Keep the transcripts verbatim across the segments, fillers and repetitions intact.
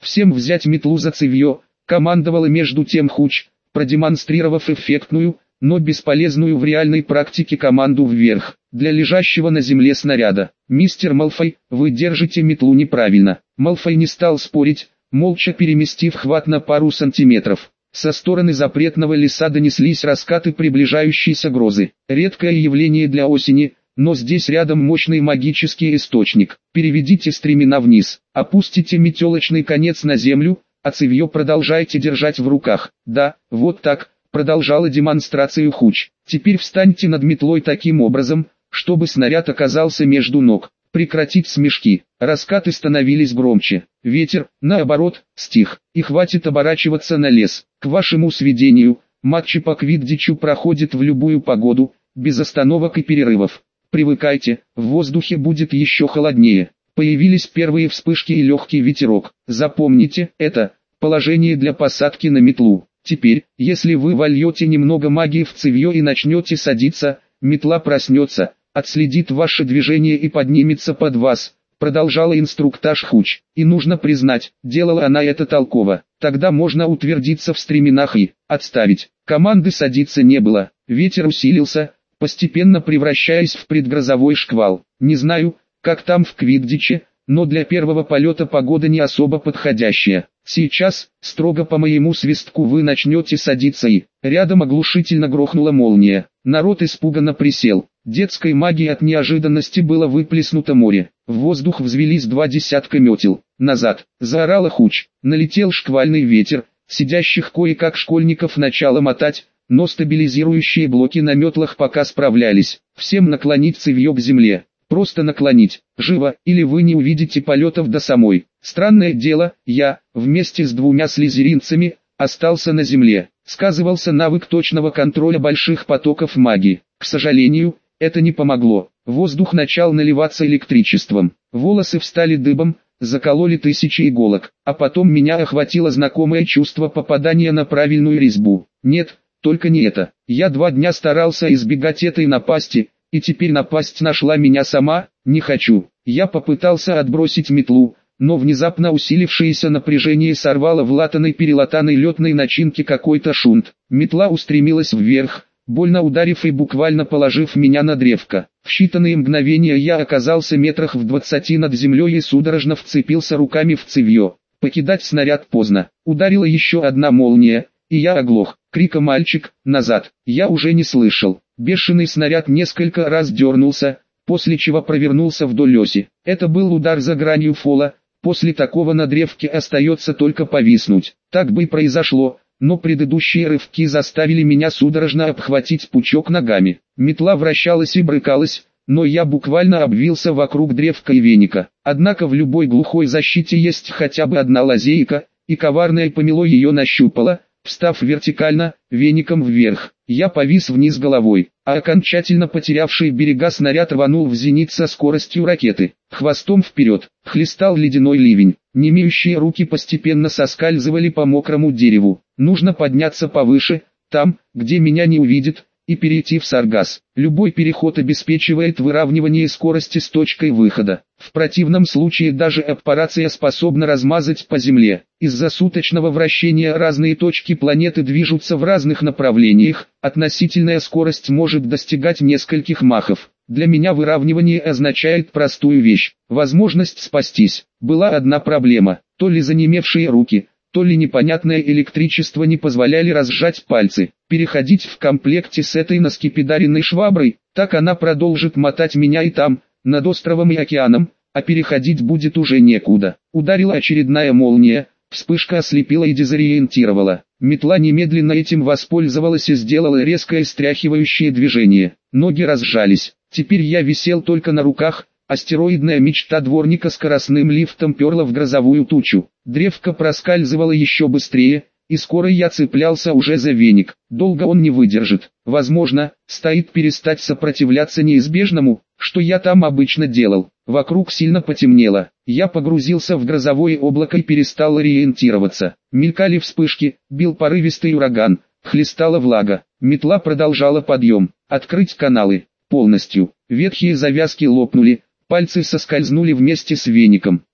Всем взять метлу за цевьё, командовала между тем Хуч, продемонстрировав эффектную, но бесполезную в реальной практике команду вверх, для лежащего на земле снаряда. «Мистер Малфой, вы держите метлу неправильно». Малфой не стал спорить, молча переместив хват на пару сантиметров. Со стороны запретного леса донеслись раскаты приближающейся грозы. Редкое явление для осени, но здесь рядом мощный магический источник. Переведите стремена вниз, опустите метелочный конец на землю, а цевьё продолжайте держать в руках. Да, вот так, продолжала демонстрацию Хуч. Теперь встаньте над метлой таким образом, чтобы снаряд оказался между ног. Прекратить смешки. Раскаты становились громче. Ветер, наоборот, стих. И хватит оборачиваться на лес. К вашему сведению, матчи по квиддичу проходят в любую погоду, без остановок и перерывов. Привыкайте, в воздухе будет еще холоднее. Появились первые вспышки и легкий ветерок. Запомните, это положение для посадки на метлу. Теперь, если вы вольете немного магии в цевьё и начнете садиться, метла проснется, отследит ваше движение и поднимется под вас, продолжала инструктаж Хуч. И нужно признать, делала она это толково. Тогда можно утвердиться в стременах и отставить. Команды садиться не было. Ветер усилился, постепенно превращаясь в предгрозовой шквал. Не знаю, как там в квиддиче, но для первого полета погода не особо подходящая. Сейчас, строго по моему свистку, вы начнете садиться и... Рядом оглушительно грохнула молния. Народ испуганно присел. Детской магии от неожиданности было выплеснуто море. В воздух взвелись два десятка метел. Назад, заорала Хуч. Налетел шквальный ветер. Сидящих кое-как школьников начало мотать, но стабилизирующие блоки на метлах пока справлялись. Всем наклонить цевьё к земле. Просто наклонить, живо, или вы не увидите полетов до самой. Странное дело, я, вместе с двумя слизеринцами, остался на земле. Сказывался навык точного контроля больших потоков магии. К сожалению, это не помогло. Воздух начал наливаться электричеством. Волосы встали дыбом, закололи тысячи иголок. А потом меня охватило знакомое чувство попадания на правильную резьбу. Нет, только не это. Я два дня старался избегать этой напасти, и теперь напасть нашла меня сама. Не хочу. Я попытался отбросить метлу, но внезапно усилившееся напряжение сорвало в латаной-перелатанной летной начинке какой-то шунт. Метла устремилась вверх, больно ударив и буквально положив меня на древко. В считанные мгновения я оказался метрах в двадцати над землей и судорожно вцепился руками в цевьё. Покидать снаряд поздно. Ударила еще одна молния, и я оглох. Крика «Мальчик, назад!» я уже не слышал. Бешеный снаряд несколько раз дернулся, после чего провернулся вдоль оси. Это был удар за гранью фола, после такого на древке остается только повиснуть. Так бы и произошло, но предыдущие рывки заставили меня судорожно обхватить пучок ногами. Метла вращалась и брыкалась, но я буквально обвился вокруг древка и веника. Однако в любой глухой защите есть хотя бы одна лазейка, и коварное помело ее нащупало, встав вертикально, веником вверх. Я повис вниз головой, а окончательно потерявший берега снаряд рванул в зенит со скоростью ракеты. Хвостом вперед, хлестал ледяной ливень. Немеющие руки постепенно соскальзывали по мокрому дереву. Нужно подняться повыше, там, где меня не увидят, и перейти в саргас. Любой переход обеспечивает выравнивание скорости с точкой выхода. В противном случае даже аппарация способна размазать по земле. Из-за суточного вращения разные точки планеты движутся в разных направлениях, относительная скорость может достигать нескольких махов. Для меня выравнивание означает простую вещь – возможность спастись. Была одна проблема, то ли занемевшие руки, то ли непонятное электричество не позволяли разжать пальцы. Переходить в комплекте с этой наскепидаренной шваброй, так она продолжит мотать меня и там, над островом и океаном, а переходить будет уже некуда. Ударила очередная молния, вспышка ослепила и дезориентировала. Метла немедленно этим воспользовалась и сделала резкое стряхивающее движение. Ноги разжались. Теперь я висел только на руках. Астероидная мечта дворника скоростным лифтом перла в грозовую тучу. Древко проскальзывало еще быстрее, и скоро я цеплялся уже за веник. Долго он не выдержит. Возможно, стоит перестать сопротивляться неизбежному, что я там обычно делал. Вокруг сильно потемнело. Я погрузился в грозовое облако и перестал ориентироваться. Мелькали вспышки, бил порывистый ураган, хлестала влага. Метла продолжала подъем. Открыть каналы. Полностью. Ветхие завязки лопнули. Пальцы соскользнули вместе с веником.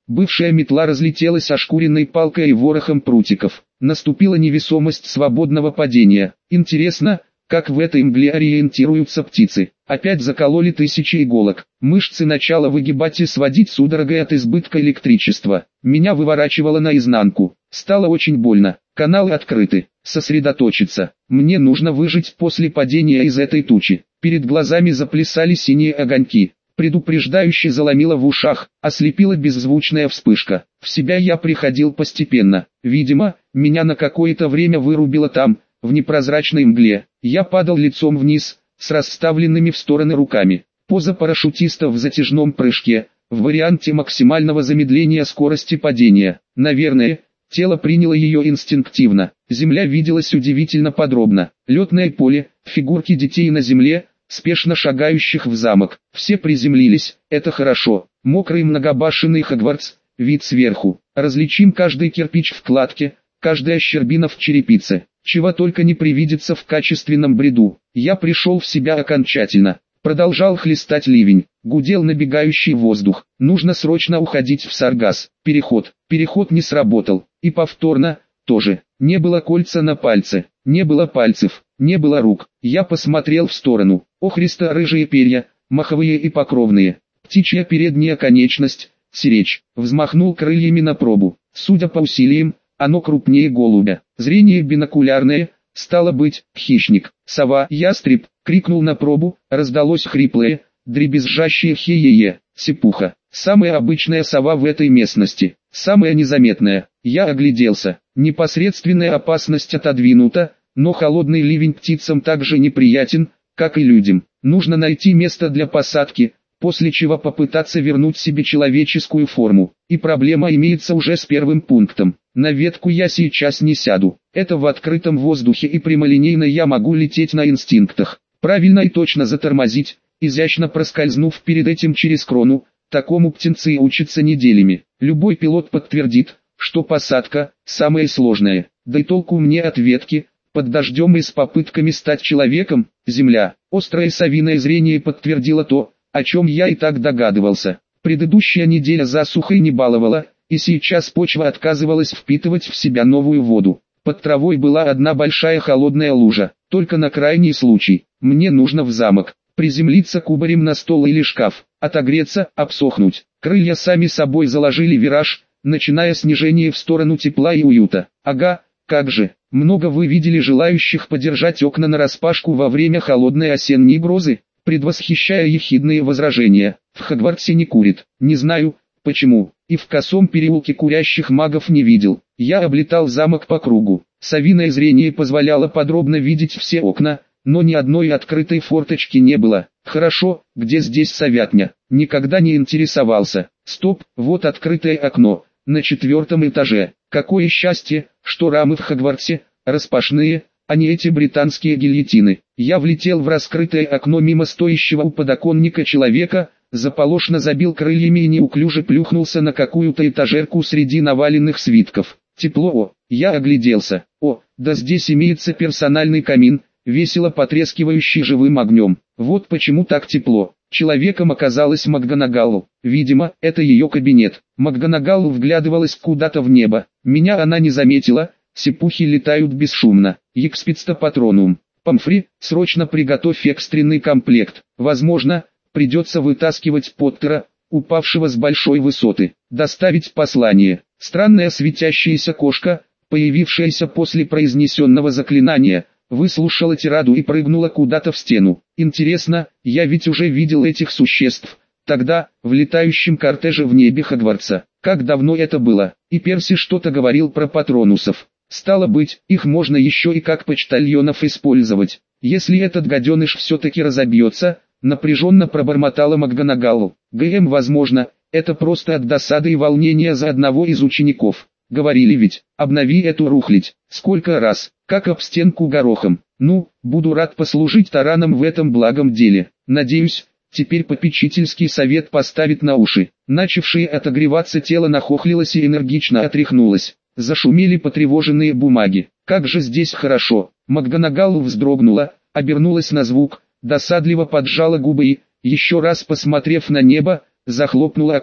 Бывшая метла разлетелась ошкуренной палкой и ворохом прутиков. Наступила невесомость свободного падения. Интересно, как в этой мгле ориентируются птицы. Опять закололи тысячи иголок. Мышцы начала выгибать и сводить судорогой от избытка электричества. Меня выворачивало наизнанку. Стало очень больно. Каналы открыты. Сосредоточиться. Мне нужно выжить после падения из этой тучи. Перед глазами заплясали синие огоньки. Предупреждающе заломило в ушах, ослепила беззвучная вспышка. В себя я приходил постепенно. Видимо, меня на какое-то время вырубило там, в непрозрачной мгле. Я падал лицом вниз, с расставленными в стороны руками. Поза парашютиста в затяжном прыжке, в варианте максимального замедления скорости падения. Наверное, тело приняло ее инстинктивно. Земля виделась удивительно подробно. Летное поле, фигурки детей на земле, спешно шагающих в замок. Все приземлились, это хорошо. Мокрый многобашенный Хогвартс, вид сверху. Различим каждый кирпич в кладке, каждая щербина в черепице. Чего только не привидится в качественном бреду. Я пришел в себя окончательно. Продолжал хлестать ливень. Гудел набегающий воздух. Нужно срочно уходить в Саргас. Переход. Переход не сработал. И повторно, тоже. Не было кольца на пальце. Не было пальцев. Не было рук. Я посмотрел в сторону. Охристо-рыжие перья, маховые и покровные. Птичья передняя конечность, сиречь. Взмахнул крыльями на пробу. Судя по усилиям, оно крупнее голубя. Зрение бинокулярное, стало быть, хищник. Сова, ястреб, крикнул на пробу, раздалось хриплое, дребезжащее хе-е-е. Сипуха. Самая обычная сова в этой местности. Самая незаметная. Я огляделся. Непосредственная опасность отодвинута, но холодный ливень птицам также неприятен, как и людям. Нужно найти место для посадки, после чего попытаться вернуть себе человеческую форму. И проблема имеется уже с первым пунктом. На ветку я сейчас не сяду. Это в открытом воздухе и прямолинейно я могу лететь на инстинктах. Правильно и точно затормозить, изящно проскользнув перед этим через крону. Такому птенцы учатся неделями. Любой пилот подтвердит, что посадка – самое сложное. Да и толку мне от ветки, под дождем и с попытками стать человеком, земля. Острое совиное зрение подтвердило то, о чем я и так догадывался. Предыдущая неделя засухой не баловала, и сейчас почва отказывалась впитывать в себя новую воду. Под травой была одна большая холодная лужа, только на крайний случай. Мне нужно в замок, приземлиться кубарем на стол или шкаф, отогреться, обсохнуть. Крылья сами собой заложили вираж, начиная снижение в сторону тепла и уюта. Ага, как же, много вы видели желающих подержать окна нараспашку во время холодной осенней грозы, предвосхищая ехидные возражения. В Хогвартсе не курит, не знаю, почему, и в косом переулке курящих магов не видел. Я облетал замок по кругу. Совиное зрение позволяло подробно видеть все окна, но ни одной открытой форточки не было. Хорошо, где здесь совятня? Никогда не интересовался. Стоп, вот открытое окно, на четвертом этаже. Какое счастье, что рамы в Хогвартсе распашные, а не эти британские гильотины. Я влетел в раскрытое окно мимо стоящего у подоконника человека, заполошно забил крыльями и неуклюже плюхнулся на какую-то этажерку среди наваленных свитков. Тепло, о, я огляделся. О, да здесь имеется персональный камин, весело потрескивающий живым огнем. Вот почему так тепло. Человеком оказалась МакГонагалл. Видимо, это ее кабинет. МакГонагалл вглядывалась куда-то в небо. Меня она не заметила. Сипухи летают бесшумно. Експидста патронум. Помфри, срочно приготовь экстренный комплект. Возможно, придется вытаскивать Поттера, упавшего с большой высоты. Доставить послание. Странная светящаяся кошка, появившаяся после произнесенного заклинания, выслушала тираду и прыгнула куда-то в стену. Интересно, я ведь уже видел этих существ. Тогда, в летающем кортеже в небе Хогвартса. Как давно это было? И Перси что-то говорил про патронусов. Стало быть, их можно еще и как почтальонов использовать. Если этот гаденыш все-таки разобьется, напряженно пробормотала МакГонагалл. ГМ, возможно, это просто от досады и волнения за одного из учеников. Говорили ведь, обнови эту рухлядь. Сколько раз, как об стенку горохом. Ну, буду рад послужить тараном в этом благом деле. Надеюсь, теперь попечительский совет поставит на уши. Начавшее отогреваться тело нахохлилось и энергично отряхнулось. Зашумели потревоженные бумаги. Как же здесь хорошо. МакГонагалл вздрогнула, обернулась на звук, досадливо поджала губы и, еще раз посмотрев на небо, захлопнула окно.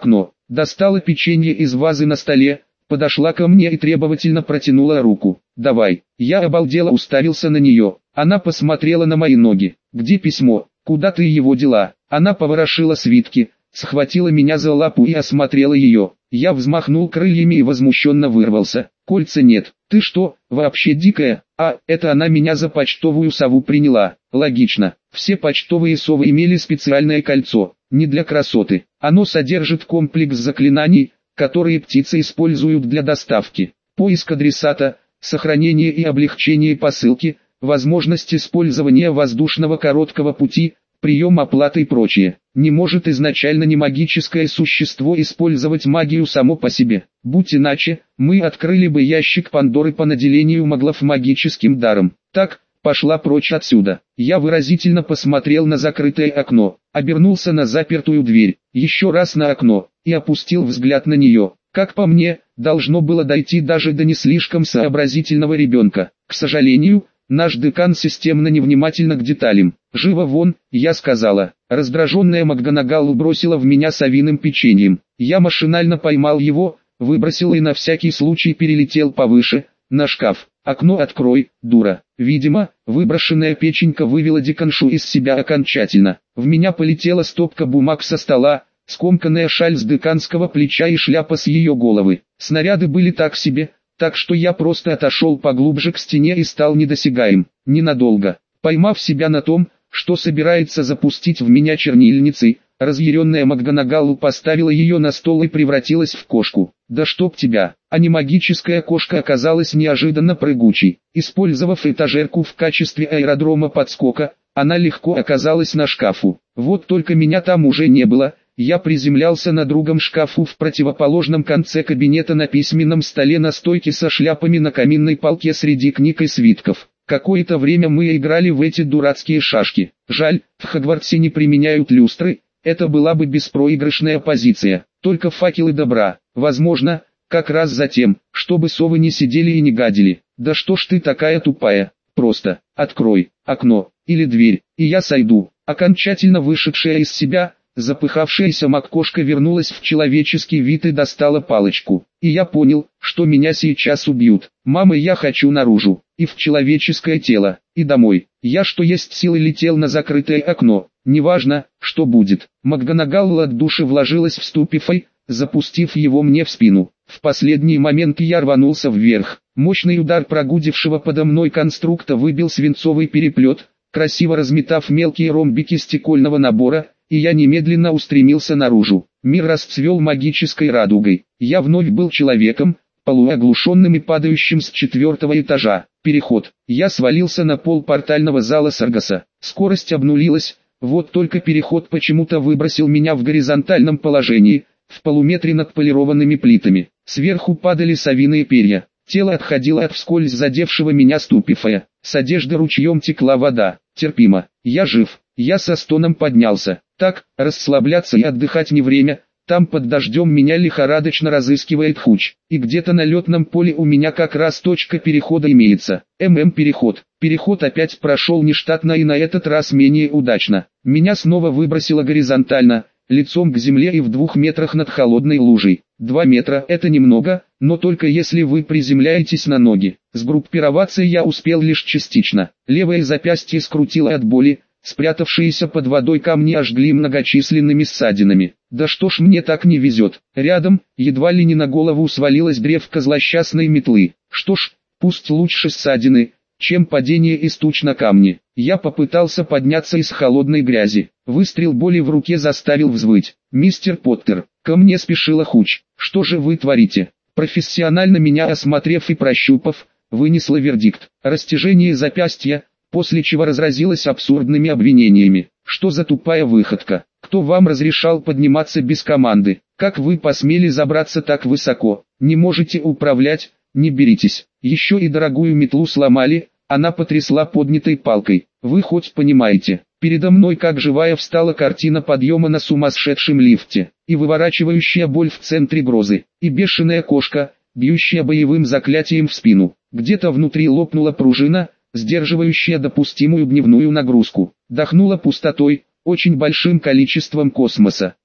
достала печенье из вазы на столе, подошла ко мне и требовательно протянула руку. «Давай». Я обалдело уставился на нее. Она посмотрела на мои ноги. «Где письмо? Куда ты его дела?» Она поворошила свитки, схватила меня за лапу и осмотрела ее. Я взмахнул крыльями и возмущенно вырвался. «Кольца нет. Ты что, вообще дикая?» А, это она меня за почтовую сову приняла. Логично. Все почтовые совы имели специальное кольцо. Не для красоты. Оно содержит комплекс заклинаний, которые птицы используют для доставки. Поиск адресата, сохранение и облегчение посылки, возможность использования воздушного короткого пути, прием оплаты и прочее. Не может изначально не магическое существо использовать магию само по себе. Будь иначе, мы открыли бы ящик Пандоры по наделению маглов магическим даром. Так, пошла прочь отсюда. Я выразительно посмотрел на закрытое окно, обернулся на запертую дверь, еще раз на окно, и опустил взгляд на нее. Как по мне, должно было дойти даже до не слишком сообразительного ребенка. К сожалению, наш декан системно невнимательно к деталям. «Живо вон», я сказала. Раздраженная МакГонагалл бросила в меня совиным печеньем. Я машинально поймал его, выбросил и на всякий случай перелетел повыше, на шкаф. «Окно открой, дура». Видимо, выброшенная печенька вывела деканшу из себя окончательно. В меня полетела стопка бумаг со стола, скомканная шаль с деканского плеча и шляпа с ее головы. Снаряды были так себе, так что я просто отошел поглубже к стене и стал недосягаем. Ненадолго. Поймав себя на том, что собирается запустить в меня чернильницей, разъяренная МакГонагалл поставила ее на стол и превратилась в кошку. «Да чтоб тебя!» А не магическая кошка оказалась неожиданно прыгучей. Использовав этажерку в качестве аэродрома подскока, она легко оказалась на шкафу. Вот только меня там уже не было. Я приземлялся на другом шкафу в противоположном конце кабинета на письменном столе на стойке со шляпами на каминной полке среди книг и свитков. Какое-то время мы играли в эти дурацкие шашки. Жаль, в Хогвартсе не применяют люстры, это была бы беспроигрышная позиция. Только факелы добра. Возможно, как раз за тем, чтобы совы не сидели и не гадили. Да что ж ты такая тупая? Просто открой окно или дверь, и я сойду. Окончательно вышедшая из себя, запыхавшаяся МакКошка вернулась в человеческий вид и достала палочку. И я понял, что меня сейчас убьют. «Мама, я хочу наружу, и в человеческое тело, и домой». Я что есть силы летел на закрытое окно. Неважно, что будет. МакГонагалл от души вложилась в ступифай, запустив его мне в спину. В последний момент я рванулся вверх. Мощный удар прогудевшего подо мной конструкта выбил свинцовый переплет, красиво разметав мелкие ромбики стекольного набора, и я немедленно устремился наружу. Мир расцвел магической радугой. Я вновь был человеком, полуоглушенным и падающим с четвертого этажа. Переход. Я свалился на пол портального зала Саргаса. Скорость обнулилась, вот только переход почему-то выбросил меня в горизонтальном положении, в полуметре над полированными плитами. Сверху падали совиные перья. Тело отходило от вскользь задевшего меня ступифая. С одежды ручьем текла вода. Терпимо. Я жив. Я со стоном поднялся. Так, расслабляться и отдыхать не время. Там под дождем меня лихорадочно разыскивает Хуч. И где-то на летном поле у меня как раз точка перехода имеется. ММ переход. Переход опять прошел нештатно и на этот раз менее удачно. Меня снова выбросило горизонтально, лицом к земле и в двух метрах над холодной лужей. Два метра – это немного, но только если вы приземляетесь на ноги. Сгруппироваться я успел лишь частично. Левое запястье скрутило от боли, спрятавшиеся под водой камни ожгли многочисленными ссадинами. Да что ж мне так не везет. Рядом, едва ли не на голову свалилась древко злосчастной метлы. Что ж, пусть лучше ссадины, чем падение из туч на камни. Я попытался подняться из холодной грязи. Выстрел боли в руке заставил взвыть. «Мистер Поттер, ко мне спешила Хуч. Что же вы творите?» Профессионально меня осмотрев и прощупав, вынесла вердикт. Растяжение запястья, после чего разразилась абсурдными обвинениями. «Что за тупая выходка? Кто вам разрешал подниматься без команды? Как вы посмели забраться так высоко? Не можете управлять? Не беритесь. Еще и дорогую метлу сломали». Она потрясла поднятой палкой. «Вы хоть понимаете, передо мной как живая встала картина подъема на сумасшедшем лифте, и выворачивающая боль в центре грозы, и бешеная кошка, бьющая боевым заклятием в спину. Где-то внутри лопнула пружина, сдерживающая допустимую дневную нагрузку. Дохнула пустотой, очень большим количеством космоса.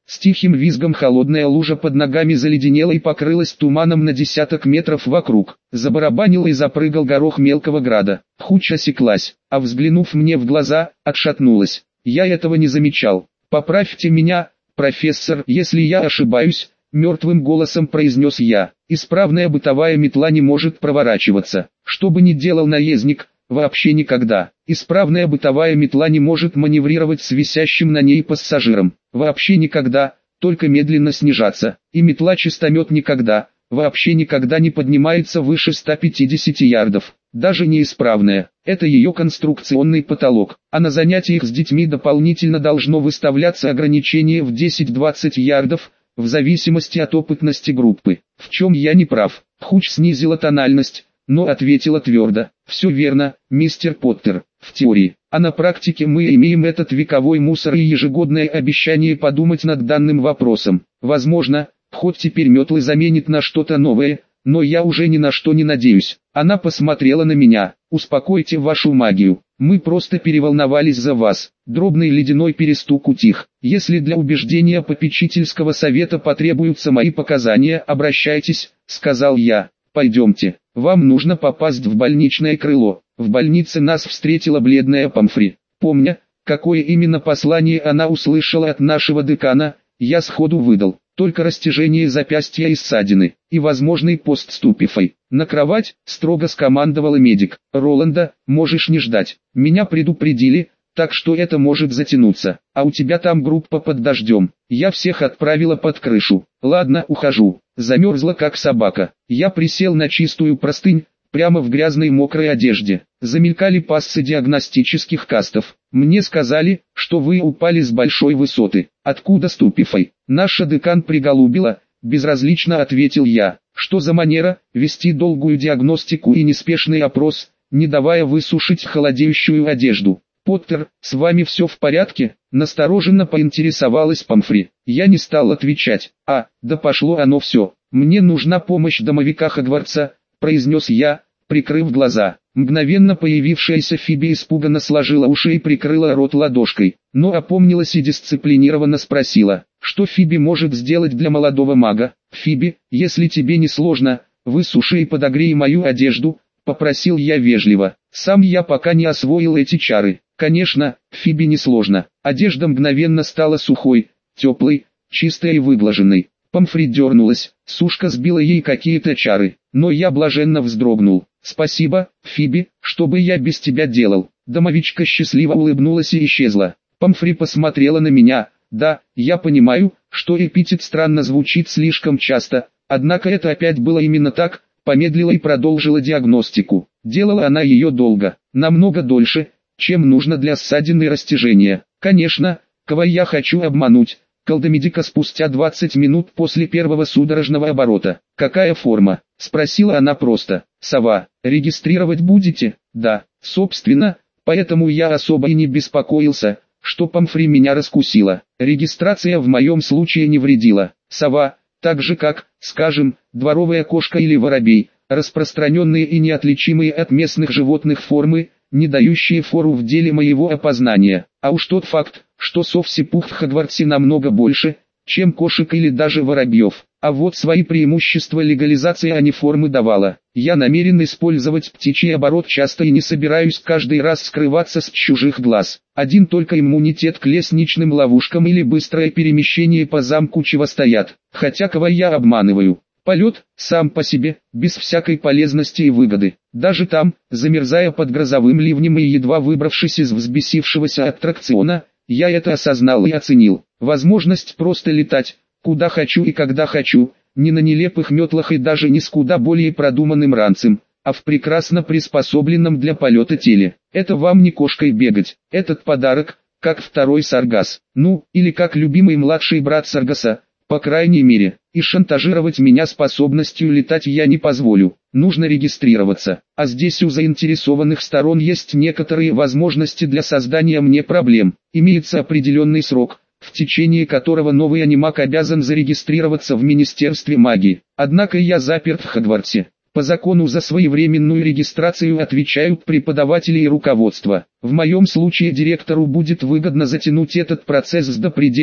С тихим визгом холодная лужа под ногами заледенела и покрылась туманом на десяток метров вокруг. Забарабанил и запрыгал горох мелкого града. Хуч осеклась, а взглянув мне в глаза, отшатнулась. Я этого не замечал. «Поправьте меня, профессор, если я ошибаюсь», — мертвым голосом произнес я. «Исправная бытовая метла не может проворачиваться. Что бы ни делал наездник, вообще никогда. Исправная бытовая метла не может маневрировать с висящим на ней пассажиром. Вообще никогда, только медленно снижаться. И метла-чистомет никогда, вообще никогда не поднимается выше ста пятидесяти ярдов. Даже неисправная. Это ее конструкционный потолок. А на занятиях с детьми дополнительно должно выставляться ограничение в десять-двадцать ярдов, в зависимости от опытности группы. В чем я не прав?» Хуч снизила тональность, но ответила твердо: «Все верно, мистер Поттер, в теории, а на практике мы имеем этот вековой мусор и ежегодное обещание подумать над данным вопросом. Возможно, хоть теперь метлы заменит на что-то новое, но я уже ни на что не надеюсь». Она посмотрела на меня. «Успокойте вашу магию, мы просто переволновались за вас». Дробный ледяной перестук утих. «Если для убеждения попечительского совета потребуются мои показания, обращайтесь», — сказал я. «Пойдемте, вам нужно попасть в больничное крыло». В больнице нас встретила бледная Помфри. Помня, какое именно послание она услышала от нашего декана, я сходу выдал: только растяжение запястья и ссадины, и возможный постступифой. «На кровать», — строго скомандовала медик. «Роланда, можешь не ждать. Меня предупредили, так что это может затянуться. А у тебя там группа под дождем. Я всех отправила под крышу. Ладно, ухожу». Замерзла как собака. Я присел на чистую простынь, прямо в грязной мокрой одежде. Замелькали пассы диагностических кастов. «Мне сказали, что вы упали с большой высоты». «Откуда ступифой?» «Наша декан приголубила», — безразлично ответил я. «Что за манера, вести долгую диагностику и неспешный опрос, не давая высушить холодеющую одежду?» «Поттер, с вами все в порядке?» — настороженно поинтересовалась Помфри. Я не стал отвечать. «А, да пошло оно все. Мне нужна помощь домовика Хогвартса», — произнес я, прикрыв глаза. Мгновенно появившаяся Фиби испуганно сложила уши и прикрыла рот ладошкой, но опомнилась и дисциплинированно спросила: «Что Фиби может сделать для молодого мага?» «Фиби, если тебе не сложно, высуши и подогрей мою одежду», — попросил я вежливо. Сам я пока не освоил эти чары. Конечно, Фиби несложно. Одежда мгновенно стала сухой, теплой, чистой и выглаженной. Помфри дернулась, сушка сбила ей какие-то чары, но я блаженно вздрогнул. «Спасибо, Фиби, что бы я без тебя делал?» Домовичка счастливо улыбнулась и исчезла. Помфри посмотрела на меня. «Да, я понимаю, что эпитет странно звучит слишком часто, однако это опять было именно так», помедлила и продолжила диагностику. Делала она ее долго, намного дольше, чем нужно для ссадин и растяжения. Конечно, кого я хочу обмануть, колдомедика спустя двадцать минут после первого судорожного оборота. «Какая форма?» — спросила она просто. «Сова, регистрировать будете?» «Да, собственно, поэтому я особо и не беспокоился, что Помфри меня раскусила. Регистрация в моем случае не вредила. Сова, так же как, скажем, дворовая кошка или воробей, распространенные и неотличимые от местных животных формы, не дающие фору в деле моего опознания. А уж тот факт, что совсипух в Хогвартсе намного больше, чем кошек или даже воробьев. А вот свои преимущества легализация аниформы давала. Я намерен использовать птичий оборот часто и не собираюсь каждый раз скрываться с чужих глаз. Один только иммунитет к лестничным ловушкам или быстрое перемещение по замку чего стоят. Хотя кого я обманываю? Полет, сам по себе, без всякой полезности и выгоды. Даже там, замерзая под грозовым ливнем и едва выбравшись из взбесившегося аттракциона, я это осознал и оценил. Возможность просто летать, куда хочу и когда хочу, не на нелепых метлах и даже не с куда более продуманным ранцем, а в прекрасно приспособленном для полета теле. Это вам не кошкой бегать. Этот подарок, как второй Саргас, ну, или как любимый младший брат Саргаса, по крайней мере, и шантажировать меня способностью летать я не позволю. Нужно регистрироваться, а здесь у заинтересованных сторон есть некоторые возможности для создания мне проблем. Имеется определенный срок, в течение которого новый анимак обязан зарегистрироваться в Министерстве магии. Однако я заперт в Хогвартсе. По закону за своевременную регистрацию отвечают преподаватели и руководство. В моем случае директору будет выгодно затянуть этот процесс до предела,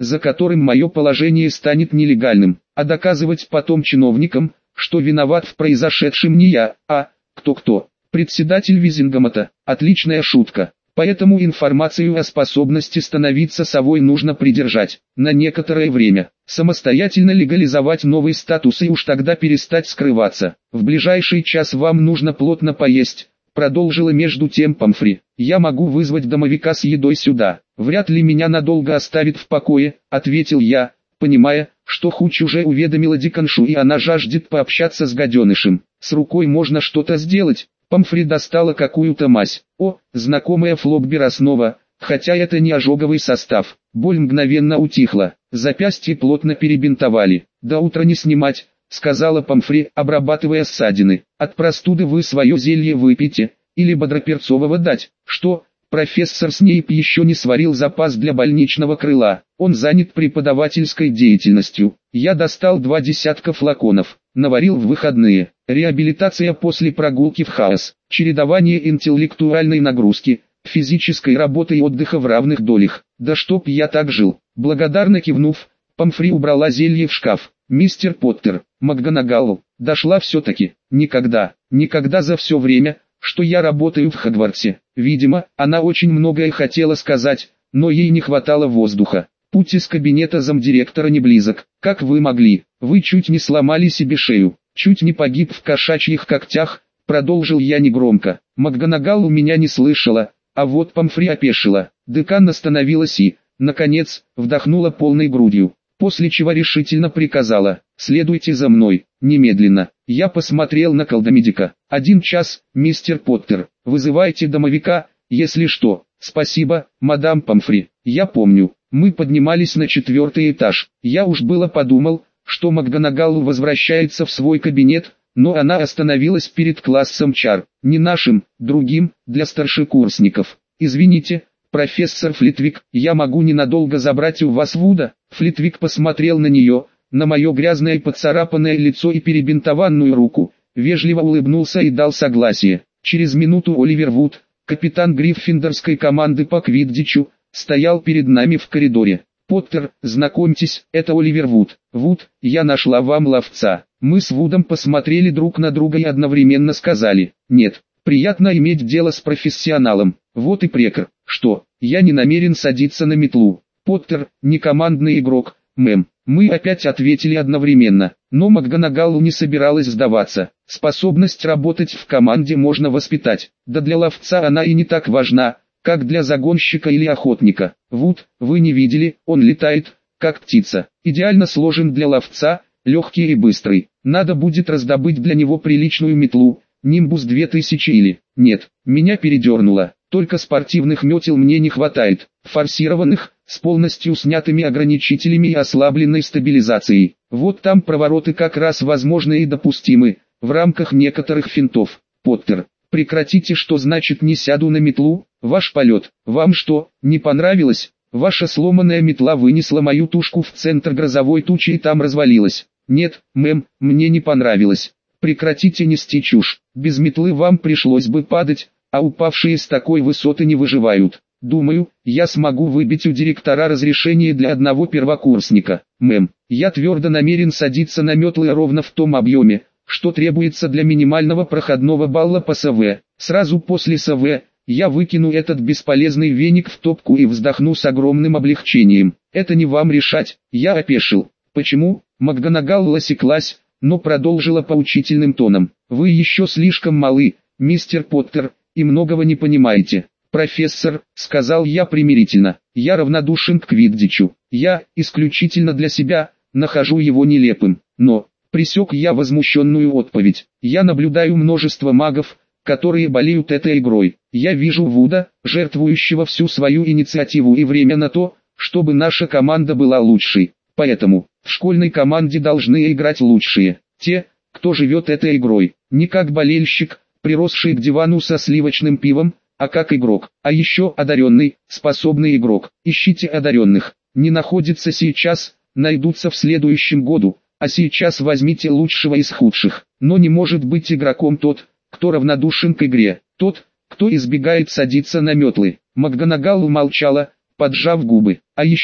за которым мое положение станет нелегальным, а доказывать потом чиновникам, что виноват в произошедшем не я, а кто-кто. Председатель Визингамата. Отличная шутка. Поэтому информацию о способности становиться совой нужно придержать на некоторое время, самостоятельно легализовать новый статус и уж тогда перестать скрываться. В ближайший час вам нужно плотно поесть, продолжила между тем Помфри. Я могу вызвать домовика с едой сюда. Вряд ли меня надолго оставит в покое, ответил я, понимая, что Хуч уже уведомила Диконшу и она жаждет пообщаться с гаденышем. С рукой можно что-то сделать. Помфри достала какую-то мазь. О, знакомая Флоббер основа, хотя это не ожоговый состав. Боль мгновенно утихла, запястье плотно перебинтовали. До утра не снимать, сказала Помфри, обрабатывая ссадины. От простуды вы свое зелье выпейте, или бодроперцового дать. Что? Профессор Снейп еще не сварил запас для больничного крыла. Он занят преподавательской деятельностью. Я достал два десятка флаконов, наварил в выходные. Реабилитация после прогулки в хаос. Чередование интеллектуальной нагрузки, физической работы и отдыха в равных долях. Да чтоб я так жил. Благодарно кивнув, Помфри убрала зелье в шкаф. Мистер Поттер, МакГонагал, дошла все-таки. Никогда, никогда за все время, что я работаю в Хогвартсе. Видимо, она очень многое хотела сказать, но ей не хватало воздуха. Путь из кабинета замдиректора не близок. Как вы могли? Вы чуть не сломали себе шею, чуть не погиб в кошачьих когтях, продолжил я негромко. МакГонагал у меня не слышала, а вот Помфри опешила. Декан остановилась и, наконец, вдохнула полной грудью, после чего решительно приказала: «Следуйте за мной, немедленно». Я посмотрел на колдомедика. «Один час, мистер Поттер, вызывайте домовика, если что». «Спасибо, мадам Помфри, я помню». Мы поднимались на четвертый этаж. Я уж было подумал, что МакГонагал возвращается в свой кабинет, но она остановилась перед классом чар, не нашим, другим, для старшекурсников. «Извините, профессор Флитвик, я могу ненадолго забрать у вас Вуда?» Флитвик посмотрел на нее, на мое грязное поцарапанное лицо и перебинтованную руку, вежливо улыбнулся и дал согласие. Через минуту Оливер Вуд, капитан гриффиндорской команды по квиддичу, стоял перед нами в коридоре. «Поттер, знакомьтесь, это Оливер Вуд. Вуд, я нашла вам ловца». Мы с Вудом посмотрели друг на друга и одновременно сказали: «Нет, приятно иметь дело с профессионалом». Вот и прекр. «Что, я не намерен садиться на метлу». «Поттер, не командный игрок, мэм». Мы опять ответили одновременно, но МакГонагалл не собиралась сдаваться. Способность работать в команде можно воспитать, да для ловца она и не так важна, как для загонщика или охотника. Вуд, вы не видели, он летает, как птица. Идеально сложен для ловца, легкий и быстрый. Надо будет раздобыть для него приличную метлу, Нимбус две тысячи или... Нет, меня передернуло. Только спортивных метел мне не хватает, форсированных, с полностью снятыми ограничителями и ослабленной стабилизацией. Вот там провороты как раз возможны и допустимы, в рамках некоторых финтов. Поттер, прекратите, что значит не сяду на метлу? Ваш полет, вам что, не понравилось? Ваша сломанная метла вынесла мою тушку в центр грозовой тучи и там развалилась. Нет, мэм, мне не понравилось. Прекратите нести чушь, без метлы вам пришлось бы падать, а упавшие с такой высоты не выживают. Думаю, я смогу выбить у директора разрешение для одного первокурсника. Мэм, я твердо намерен садиться на метлы ровно в том объеме, что требуется для минимального проходного балла по СВ. Сразу после СВ, я выкину этот бесполезный веник в топку и вздохну с огромным облегчением. Это не вам решать, я опешил. Почему? МакГонагалл осеклась, но продолжила поучительным тоном. Вы еще слишком малы, мистер Поттер, и многого не понимаете. «Профессор», — сказал я примирительно, — «я равнодушен к квиддичу. Я, исключительно для себя, нахожу его нелепым. Но, пресек я возмущенную отповедь, я наблюдаю множество магов, которые болеют этой игрой. Я вижу Вуда, жертвующего всю свою инициативу и время на то, чтобы наша команда была лучшей. Поэтому, в школьной команде должны играть лучшие, те, кто живет этой игрой, не как болельщик, приросший к дивану со сливочным пивом, а как игрок, а еще одаренный, способный игрок. Ищите одаренных, не находится сейчас, найдутся в следующем году, а сейчас возьмите лучшего из худших. Но не может быть игроком тот, кто равнодушен к игре, тот, кто избегает садиться на метлы. МакГонагалл молчала, поджав губы. А еще,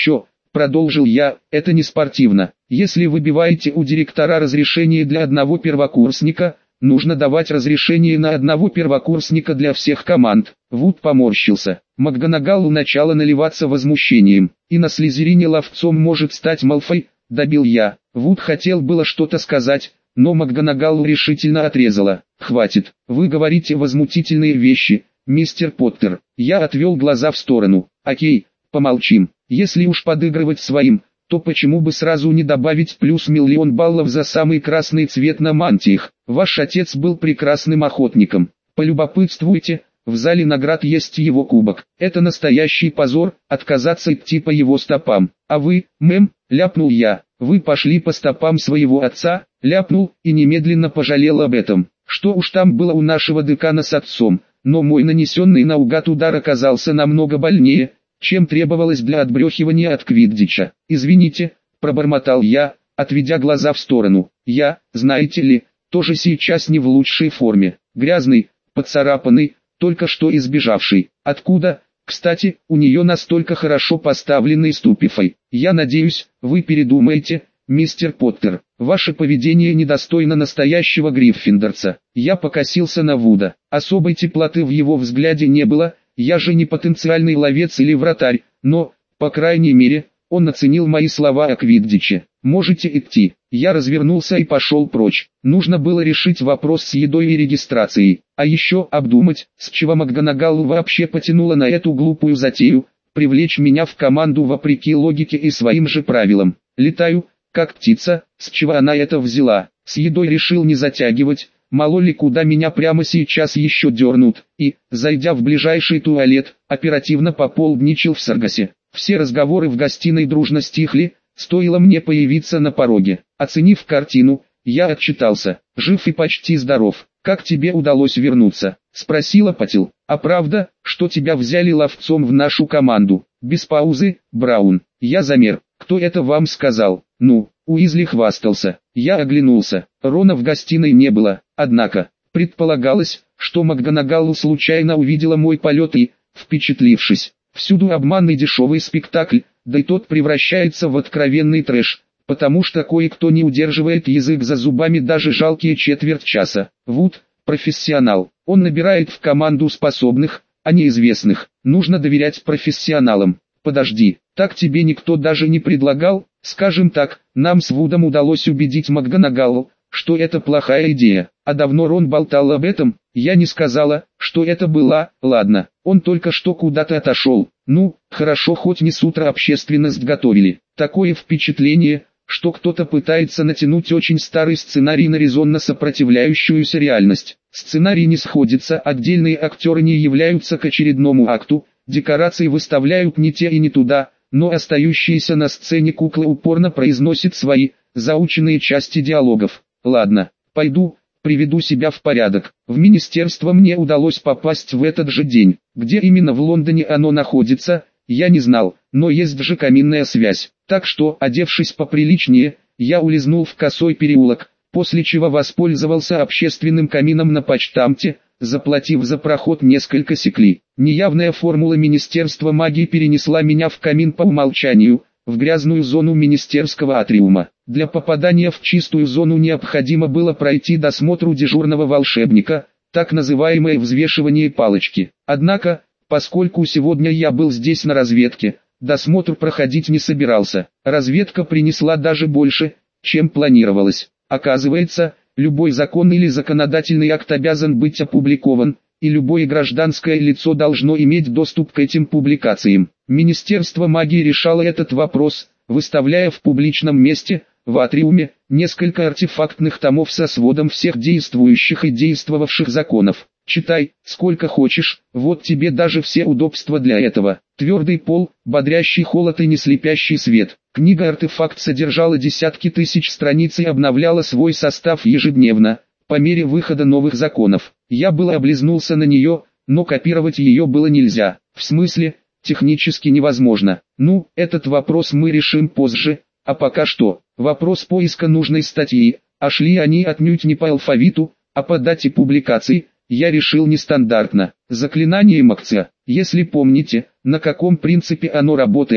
продолжил я, это не спортивно. Если выбиваете у директора разрешение для одного первокурсника, нужно давать разрешение на одного первокурсника для всех команд. Вуд поморщился. МакГонагалл начала наливаться возмущением. И на Слизерине ловцом может стать Малфой, добил я. Вуд хотел было что-то сказать, но МакГонагалл решительно отрезала. «Хватит, вы говорите возмутительные вещи, мистер Поттер». Я отвел глаза в сторону. «Окей, помолчим. Если уж подыгрывать своим, то почему бы сразу не добавить плюс миллион баллов за самый красный цвет на мантиях? Ваш отец был прекрасным охотником. Полюбопытствуйте, в зале наград есть его кубок. Это настоящий позор, отказаться идти по его стопам. А вы, мэм, ляпнул я, вы пошли по стопам своего отца, ляпнул, и немедленно пожалел об этом. Что уж там было у нашего декана с отцом, но мой нанесенный наугад удар оказался намного больнее, чем требовалось для отбрехивания от квиддича. «Извините», — пробормотал я, отведя глаза в сторону. «Я, знаете ли, тоже сейчас не в лучшей форме. Грязный, поцарапанный, только что избежавший. Откуда, кстати, у нее настолько хорошо поставленный ступифой? Я надеюсь, вы передумаете, мистер Поттер. Ваше поведение недостойно настоящего гриффиндорца». Я покосился на Вуда. Особой теплоты в его взгляде не было. Я же не потенциальный ловец или вратарь, но, по крайней мере, он оценил мои слова о квиддиче. «Можете идти». Я развернулся и пошел прочь. Нужно было решить вопрос с едой и регистрацией, а еще обдумать, с чего МакГонагалл вообще потянула на эту глупую затею, привлечь меня в команду вопреки логике и своим же правилам. Летаю, как птица, с чего она это взяла. С едой решил не затягивать. Мало ли куда меня прямо сейчас еще дернут, и, зайдя в ближайший туалет, оперативно пополдничал в Саргасе. Все разговоры в гостиной дружно стихли, стоило мне появиться на пороге. Оценив картину, я отчитался: «Жив и почти здоров. Как тебе удалось вернуться?» — спросила Патил. «А правда, что тебя взяли ловцом в нашу команду?» Без паузы: «Браун». Я замер. «Кто это вам сказал?» «Ну, Уизли хвастался». Я оглянулся. Рона в гостиной не было, однако, предполагалось, что МакГонагалл случайно увидела мой полет и, впечатлившись, всюду обманный дешевый спектакль, да и тот превращается в откровенный трэш, потому что кое-кто не удерживает язык за зубами даже жалкие четверть часа. Вуд – профессионал, он набирает в команду способных, а не известных, нужно доверять профессионалам. Подожди, так тебе никто даже не предлагал? Скажем так, нам с Вудом удалось убедить МакГонагалл, что это плохая идея. А давно Рон болтал об этом, я не сказала, что это была. Ладно, он только что куда-то отошел. Ну, хорошо, хоть не с утра общественность готовили. Такое впечатление, что кто-то пытается натянуть очень старый сценарий на резонно сопротивляющуюся реальность. Сценарий не сходится, отдельные актеры не являются к очередному акту, декорации выставляют не те и не туда, но остающиеся на сцене куклы упорно произносят свои, заученные части диалогов. Ладно, пойду, приведу себя в порядок. В министерство мне удалось попасть в этот же день. Где именно в Лондоне оно находится, я не знал, но есть же каминная связь. Так что, одевшись поприличнее, я улизнул в косой переулок, после чего воспользовался общественным камином на почтамте, заплатив за проход несколько секли. Неявная формула Министерства магии перенесла меня в камин по умолчанию, в грязную зону министерского атриума. Для попадания в чистую зону необходимо было пройти досмотр у дежурного волшебника, так называемое взвешивание палочки. Однако, поскольку сегодня я был здесь на разведке, досмотр проходить не собирался. Разведка принесла даже больше, чем планировалось. Оказывается, любой закон или законодательный акт обязан быть опубликован, и любое гражданское лицо должно иметь доступ к этим публикациям. Министерство магии решало этот вопрос, выставляя в публичном месте, в атриуме, несколько артефактных томов со сводом всех действующих и действовавших законов. Читай, сколько хочешь, вот тебе даже все удобства для этого. Твердый пол, бодрящий холод и неслепящий свет. Книга-артефакт содержала десятки тысяч страниц и обновляла свой состав ежедневно, по мере выхода новых законов. Я было облизнулся на нее, но копировать ее было нельзя. В смысле, технически невозможно. Ну, этот вопрос мы решим позже, а пока что, вопрос поиска нужной статьи, а шли они отнюдь не по алфавиту, а по дате публикации, я решил нестандартно. Заклинание Макция. Если помните, на каком принципе оно работает, то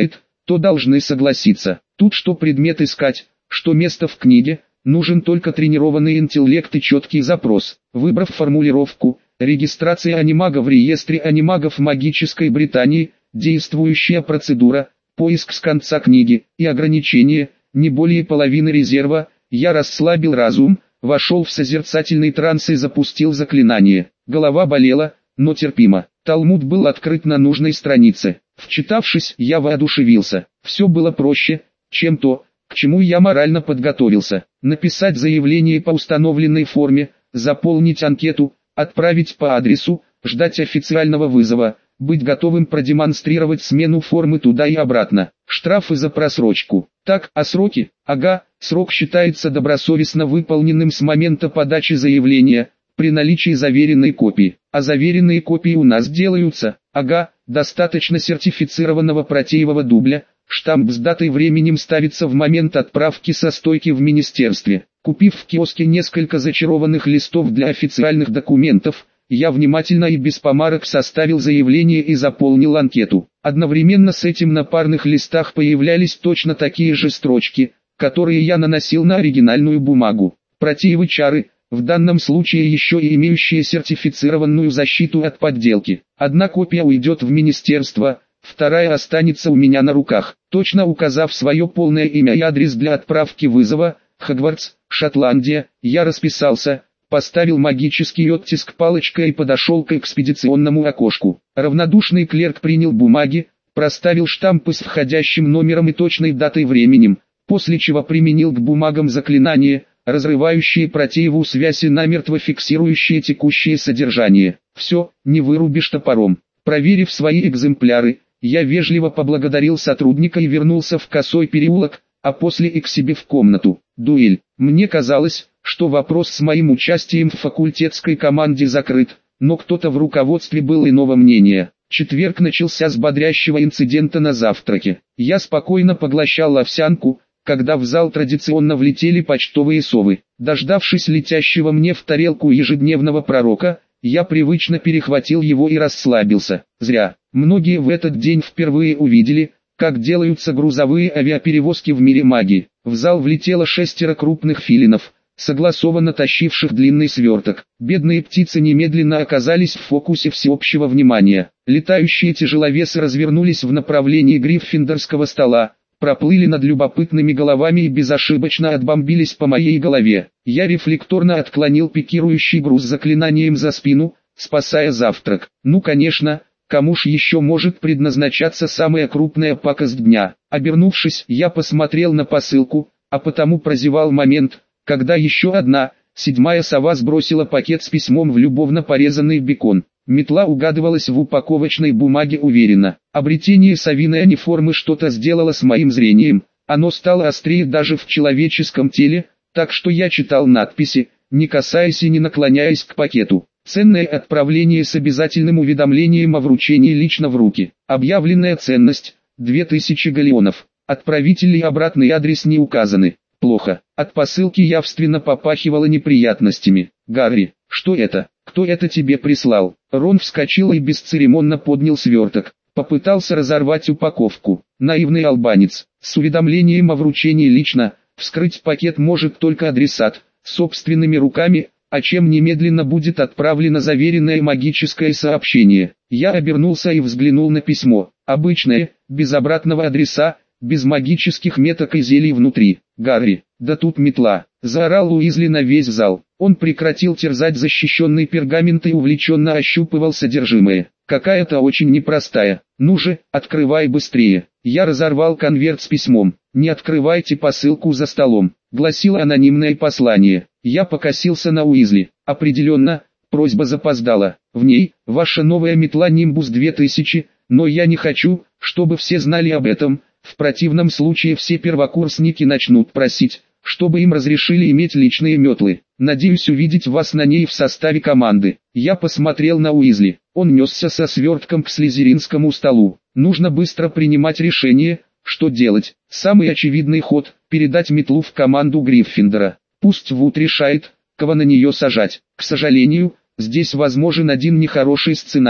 то должны согласиться. Тут что предмет искать, что место в книге, нужен только тренированный интеллект и четкий запрос. Выбрав формулировку «Регистрация анимага в реестре анимагов магической Британии», действующая процедура, поиск с конца книги и ограничение, не более половины резерва, я расслабил разум, вошел в созерцательный транс и запустил заклинание. Голова болела, но терпимо. Талмуд был открыт на нужной странице. Вчитавшись, я воодушевился. Все было проще, чем то, к чему я морально подготовился. Написать заявление по установленной форме, заполнить анкету, отправить по адресу, ждать официального вызова, быть готовым продемонстрировать смену формы туда и обратно. Штрафы за просрочку. Так, а сроки? Ага, срок считается добросовестно выполненным с момента подачи заявления, при наличии заверенной копии. А заверенные копии у нас делаются, ага, достаточно сертифицированного протеевого дубля, штамп с датой и временем ставится в момент отправки со стойки в министерстве. Купив в киоске несколько зачарованных листов для официальных документов, я внимательно и без помарок составил заявление и заполнил анкету. Одновременно с этим на парных листах появлялись точно такие же строчки, которые я наносил на оригинальную бумагу. Протеевы чары, в данном случае еще и имеющие сертифицированную защиту от подделки. Одна копия уйдет в министерство, вторая останется у меня на руках. Точно указав свое полное имя и адрес для отправки вызова, Хогвартс, Шотландия, я расписался, поставил магический оттиск палочкой и подошел к экспедиционному окошку. Равнодушный клерк принял бумаги, проставил штампы с входящим номером и точной датой и временем, после чего применил к бумагам заклинание, разрывающие протеевую связь и намертво фиксирующие текущее содержание. Все, не вырубишь топором. Проверив свои экземпляры, я вежливо поблагодарил сотрудника и вернулся в Косой переулок, а после и к себе в комнату. Дуэль. Мне казалось, что вопрос с моим участием в факультетской команде закрыт, но кто-то в руководстве был иного мнения. Четверг начался с бодрящего инцидента на завтраке. Я спокойно поглощал овсянку, когда в зал традиционно влетели почтовые совы. Дождавшись летящего мне в тарелку ежедневного пророка, я привычно перехватил его и расслабился. Зря. Многие в этот день впервые увидели, как делаются грузовые авиаперевозки в мире магии. В зал влетело шестеро крупных филинов, согласованно тащивших длинный сверток. Бедные птицы немедленно оказались в фокусе всеобщего внимания. Летающие тяжеловесы развернулись в направлении гриффиндорского стола, проплыли над любопытными головами и безошибочно отбомбились по моей голове. Я рефлекторно отклонил пикирующий груз заклинанием за спину, спасая завтрак. Ну конечно, кому ж еще может предназначаться самая крупная пакость дня. Обернувшись, я посмотрел на посылку, а потому прозевал момент, когда еще одна, седьмая сова сбросила пакет с письмом в любовно порезанный бекон. Метла угадывалась в упаковочной бумаге уверенно. Обретение совиной аниформы что-то сделало с моим зрением. Оно стало острее даже в человеческом теле, так что я читал надписи, не касаясь и не наклоняясь к пакету. Ценное отправление с обязательным уведомлением о вручении лично в руки. Объявленная ценность – две тысячи галеонов. Отправитель и обратный адрес не указаны. Плохо. От посылки явственно попахивало неприятностями. Гарри, что это? Кто это тебе прислал? Рон вскочил и бесцеремонно поднял сверток. Попытался разорвать упаковку. Наивный албанец. С уведомлением о вручении лично, вскрыть пакет может только адресат, собственными руками, а чем немедленно будет отправлено заверенное магическое сообщение. Я обернулся и взглянул на письмо. Обычное, без обратного адреса, без магических меток и зелий внутри. Гарри, да тут метла, заорал Уизли на весь зал. Он прекратил терзать защищенный пергамент и увлеченно ощупывал содержимое. Какая-то очень непростая. Ну же, открывай быстрее. Я разорвал конверт с письмом. Не открывайте посылку за столом, гласило анонимное послание. Я покосился на Уизли. Определенно, просьба запоздала. В ней, ваша новая метла Нимбус две тысячи, но я не хочу, чтобы все знали об этом. В противном случае все первокурсники начнут просить, чтобы им разрешили иметь личные метлы. Надеюсь увидеть вас на ней в составе команды. Я посмотрел на Уизли. Он несся со свертком к слизеринскому столу. Нужно быстро принимать решение, что делать. Самый очевидный ход – передать метлу в команду Гриффиндора. Пусть Вуд решает, кого на нее сажать. К сожалению, здесь возможен один нехороший сценарий.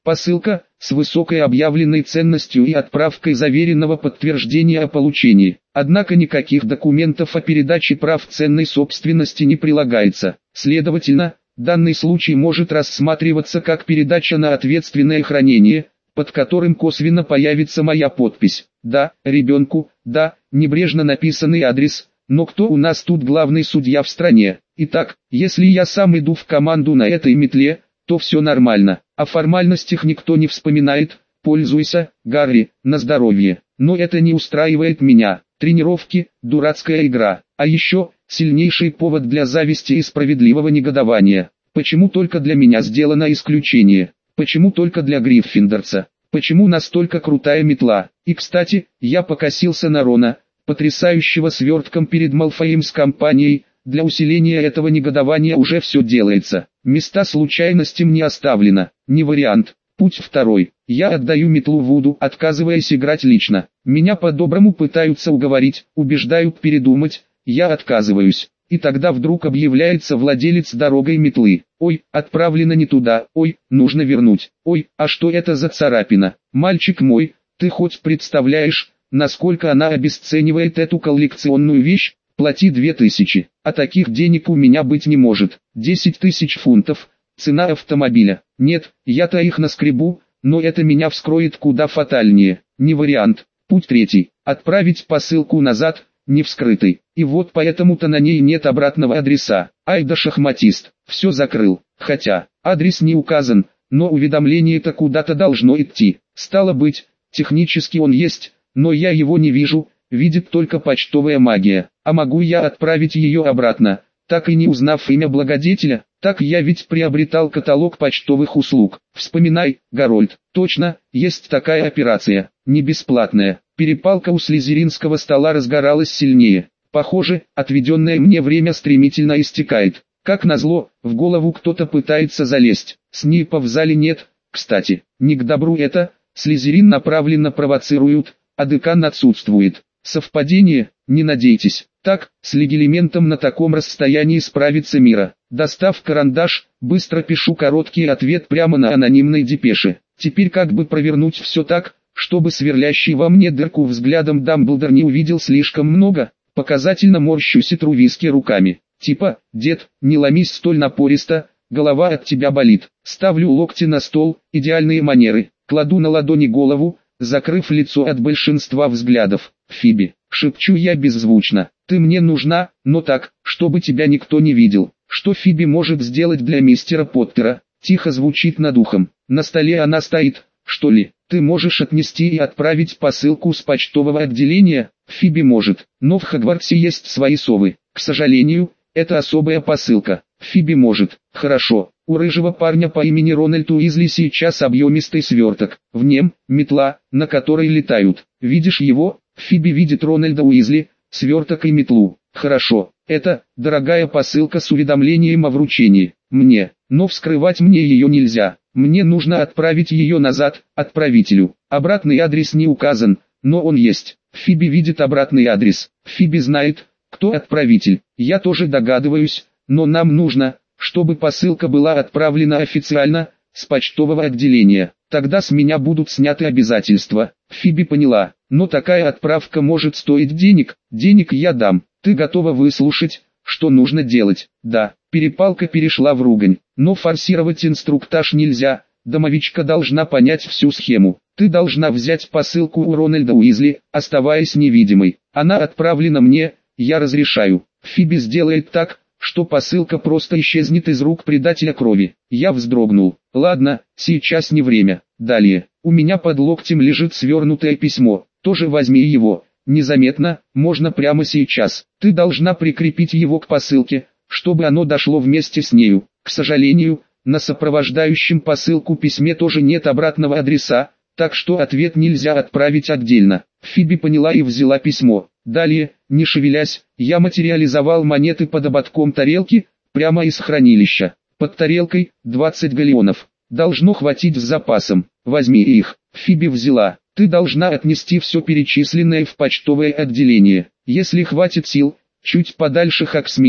Посылка, с высокой объявленной ценностью и отправкой заверенного подтверждения о получении. Однако никаких документов о передаче прав ценной собственности не прилагается. Следовательно, данный случай может рассматриваться как передача на ответственное хранение, под которым косвенно появится моя подпись. Да, ребенку, да, небрежно написанный адрес, но кто у нас тут главный судья в стране? Итак, если я сам иду в команду на этой метле, то все нормально. О формальностях никто не вспоминает. Пользуйся, Гарри, на здоровье. Но это не устраивает меня. Тренировки, дурацкая игра. А еще, сильнейший повод для зависти и справедливого негодования. Почему только для меня сделано исключение? Почему только для Гриффиндорца? Почему настолько крутая метла? И кстати, я покосился на Рона, потрясающего свертком перед Малфоем с компанией. Для усиления этого негодования уже все делается. Места случайностям не оставлено. Не вариант. Путь второй. Я отдаю метлу Вуду, отказываясь играть лично. Меня по-доброму пытаются уговорить, убеждают передумать. Я отказываюсь. И тогда вдруг объявляется владелец дорогой метлы. Ой, отправлено не туда. Ой, нужно вернуть. Ой, а что это за царапина? Мальчик мой, ты хоть представляешь, насколько она обесценивает эту коллекционную вещь? Плати две тысячи. А таких денег у меня быть не может. Десять тысяч фунтов. Цена автомобиля. Нет, я-то их наскребу, но это меня вскроет куда фатальнее. Не вариант. Путь третий. Отправить посылку назад, не вскрытой. И вот поэтому-то на ней нет обратного адреса. Ай да шахматист. Все закрыл. Хотя, адрес не указан, но уведомление-то куда-то должно идти. Стало быть, технически он есть, но я его не вижу. Видит только почтовая магия. А могу я отправить ее обратно, так и не узнав имя благодетеля? Так я ведь приобретал каталог почтовых услуг. Вспоминай, Гарольд. Точно, есть такая операция. Не бесплатная. Перепалка у слизеринского стола разгоралась сильнее. Похоже, отведенное мне время стремительно истекает. Как назло, в голову кто-то пытается залезть. Снипа в зале нет. Кстати, не к добру это. Слизерин направленно провоцируют, а декан отсутствует. Совпадение? Не надейтесь. Так, с легилементом на таком расстоянии справится Мира. Достав карандаш, быстро пишу короткий ответ прямо на анонимной депеше. Теперь как бы провернуть все так, чтобы сверлящий во мне дырку взглядом Дамблдор не увидел слишком много. Показательно морщусь и тру виски руками. Типа, дед, не ломись столь напористо, голова от тебя болит. Ставлю локти на стол, идеальные манеры. Кладу на ладони голову, закрыв лицо от большинства взглядов. Фиби, шепчу я беззвучно, ты мне нужна, но так, чтобы тебя никто не видел. Что Фиби может сделать для мистера Поттера? Тихо звучит над ухом. На столе она стоит, что ли? Ты можешь отнести и отправить посылку с почтового отделения? Фиби может, но в Хогвартсе есть свои совы. К сожалению, это особая посылка. Фиби может. Хорошо. У рыжего парня по имени Рональд Уизли сейчас объемистый сверток. В нем метла, на которой летают. Видишь его? Фиби видит Рональда Уизли, сверток и метлу. Хорошо. Это дорогая посылка с уведомлением о вручении. Мне. Но вскрывать мне ее нельзя. Мне нужно отправить ее назад, отправителю. Обратный адрес не указан, но он есть. Фиби видит обратный адрес. Фиби знает, кто отправитель. Я тоже догадываюсь, но нам нужно, чтобы посылка была отправлена официально, с почтового отделения. Тогда с меня будут сняты обязательства. Фиби поняла, но такая отправка может стоить денег. Денег я дам. Ты готова выслушать, что нужно делать? Да. Перепалка перешла в ругань. Но форсировать инструктаж нельзя. Домовичка должна понять всю схему. Ты должна взять посылку у Рональда Уизли, оставаясь невидимой. Она отправлена мне, я разрешаю. Фиби сделает так, что посылка просто исчезнет из рук предателя крови. Я вздрогнул. Ладно, сейчас не время. Далее. У меня под локтем лежит свернутое письмо. Тоже возьми его. Незаметно, можно прямо сейчас. Ты должна прикрепить его к посылке, чтобы оно дошло вместе с нею. К сожалению, на сопровождающем посылку письме тоже нет обратного адреса, так что ответ нельзя отправить отдельно. Фиби поняла и взяла письмо. Далее, не шевелясь, я материализовал монеты под ободком тарелки, прямо из хранилища. Под тарелкой двадцать галеонов. Должно хватить с запасом. Возьми их. Фиби взяла. Ты должна отнести все перечисленное в почтовое отделение. Если хватит сил, чуть подальше Хоксмида,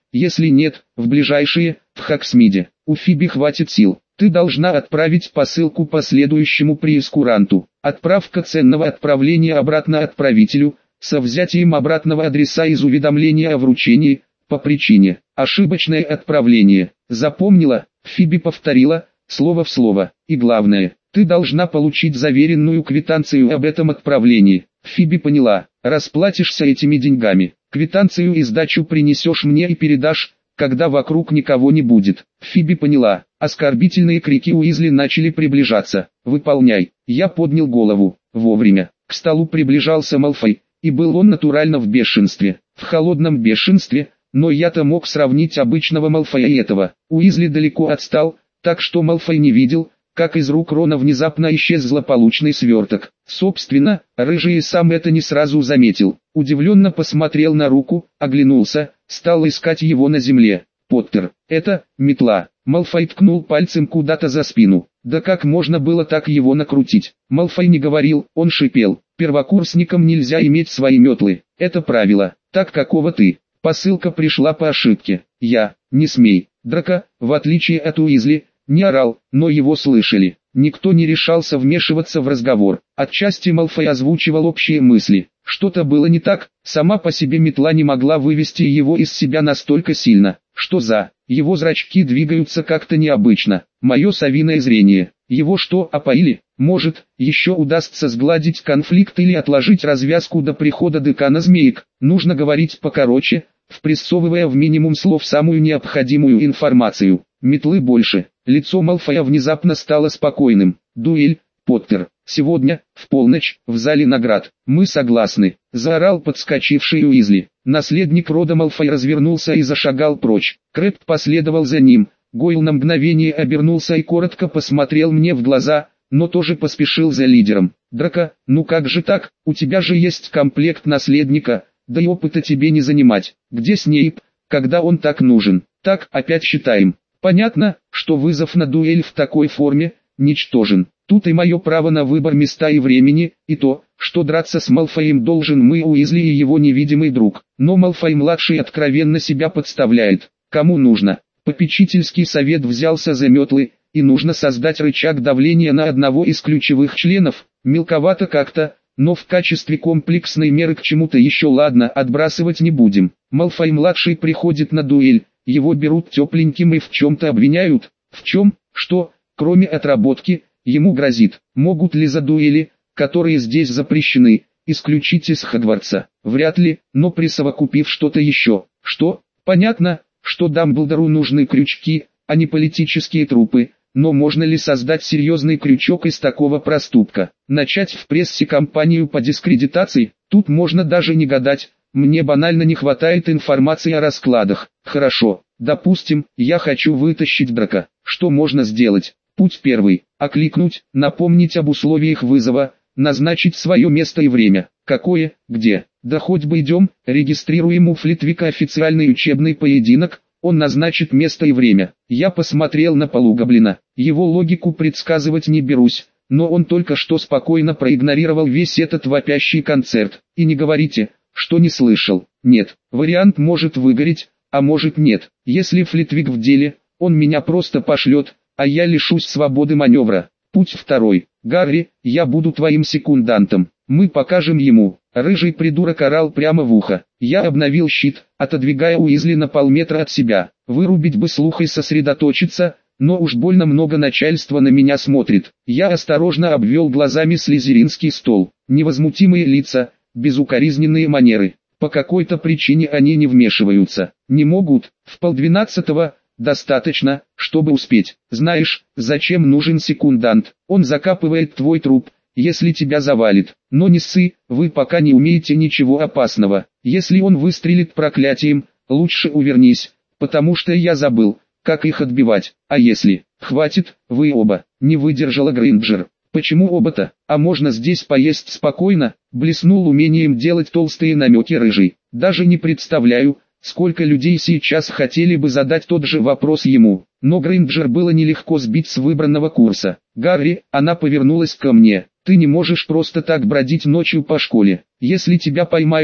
если нет, в ближайшие, в Хоксмиде. У Фиби хватит сил. Ты должна отправить посылку по следующему прейскуранту. Отправка ценного отправления обратно отправителю, со взятием обратного адреса из уведомления о вручении, по причине ошибочное отправление. Запомнила? Фиби повторила, слово в слово. И главное, ты должна получить заверенную квитанцию об этом отправлении. Фиби поняла. Расплатишься этими деньгами. Квитанцию и сдачу принесешь мне и передашь, когда вокруг никого не будет. Фиби поняла. Оскорбительные крики Уизли начали приближаться. «Выполняй!» Я поднял голову. Вовремя. К столу приближался Малфой, и был он натурально в бешенстве. В холодном бешенстве, но я-то мог сравнить обычного Малфоя и этого. Уизли далеко отстал, так что Малфой не видел, как из рук Рона внезапно исчез злополучный сверток. Собственно, Рыжий и сам это не сразу заметил. Удивленно посмотрел на руку, оглянулся, стал искать его на земле. «Поттер, это метла». Малфой ткнул пальцем куда-то за спину. Да как можно было так его накрутить? Малфой не говорил, он шипел. Первокурсникам нельзя иметь свои метлы. Это правило. Так какого ты? Посылка пришла по ошибке. Я, не смей. Драко, в отличие от Уизли, не орал, но его слышали. Никто не решался вмешиваться в разговор. Отчасти Малфой озвучивал общие мысли. Что-то было не так, сама по себе метла не могла вывести его из себя настолько сильно. Что за? Его зрачки двигаются как-то необычно. Мое совиное зрение. Его что, опоили? Может, еще удастся сгладить конфликт или отложить развязку до прихода декана змеек. Нужно говорить покороче, впрессовывая в минимум слов самую необходимую информацию. Метлы больше. Лицо Малфоя внезапно стало спокойным. Дуэль, Поттер. Сегодня, в полночь, в зале наград. Мы согласны. Заорал подскочивший Уизли. Наследник рода Малфой развернулся и зашагал прочь. Крэб последовал за ним. Гойл на мгновение обернулся и коротко посмотрел мне в глаза, но тоже поспешил за лидером. Драко, ну как же так, у тебя же есть комплект наследника, да и опыта тебе не занимать. Где Снейп, когда он так нужен? Так, опять считаем. Понятно, что вызов на дуэль в такой форме ничтожен. Тут и мое право на выбор места и времени, и то, что драться с Малфоем должен мы Уизли и его невидимый друг. Но Малфой-младший откровенно себя подставляет. Кому нужно? Попечительский совет взялся за метлы, и нужно создать рычаг давления на одного из ключевых членов. Мелковато как-то, но в качестве комплексной меры к чему-то еще ладно, отбрасывать не будем. Малфой-младший приходит на дуэль, его берут тепленьким и в чем-то обвиняют. В чем? Что, кроме отработки, ему грозит? Могут ли за дуэли, которые здесь запрещены, исключить из Хогвартса? Вряд ли, но присовокупив что-то еще. Что? Понятно, что Дамблдору нужны крючки, а не политические трупы. Но можно ли создать серьезный крючок из такого проступка? Начать в прессе кампанию по дискредитации? Тут можно даже не гадать. Мне банально не хватает информации о раскладах. Хорошо, допустим, я хочу вытащить Драко. Что можно сделать? Путь первый. Окликнуть, напомнить об условиях вызова, назначить свое место и время. Какое, где? Да хоть бы идем, регистрируем у Флитвика официальный учебный поединок, он назначит место и время. Я посмотрел на полугоблина. Его логику предсказывать не берусь, но он только что спокойно проигнорировал весь этот вопящий концерт. И не говорите, что не слышал. Нет, вариант может выгореть, а может нет. Если Флитвик в деле, он меня просто пошлет, а я лишусь свободы маневра. Путь второй. Гарри, я буду твоим секундантом. Мы покажем ему. Рыжий придурок орал прямо в ухо. Я обновил щит, отодвигая Уизли на полметра от себя. Вырубить бы слух и сосредоточиться, но уж больно много начальства на меня смотрит. Я осторожно обвел глазами слизеринский стол. Невозмутимые лица, безукоризненные манеры. По какой-то причине они не вмешиваются. Не могут. В полдвенадцатого достаточно, чтобы успеть. Знаешь, зачем нужен секундант? Он закапывает твой труп, если тебя завалит. Но не ссы, вы пока не умеете ничего опасного. Если он выстрелит проклятием, лучше увернись, потому что я забыл, как их отбивать. А если? Хватит, вы оба. Не выдержала Грейнджер. Почему оба-то? А можно здесь поесть спокойно? Блеснул умением делать толстые намеки Рыжий. Даже не представляю, сколько людей сейчас хотели бы задать тот же вопрос ему. Но Грейнджер было нелегко сбить с выбранного курса. «Гарри», она повернулась ко мне, «ты не можешь просто так бродить ночью по школе. Если тебя поймают,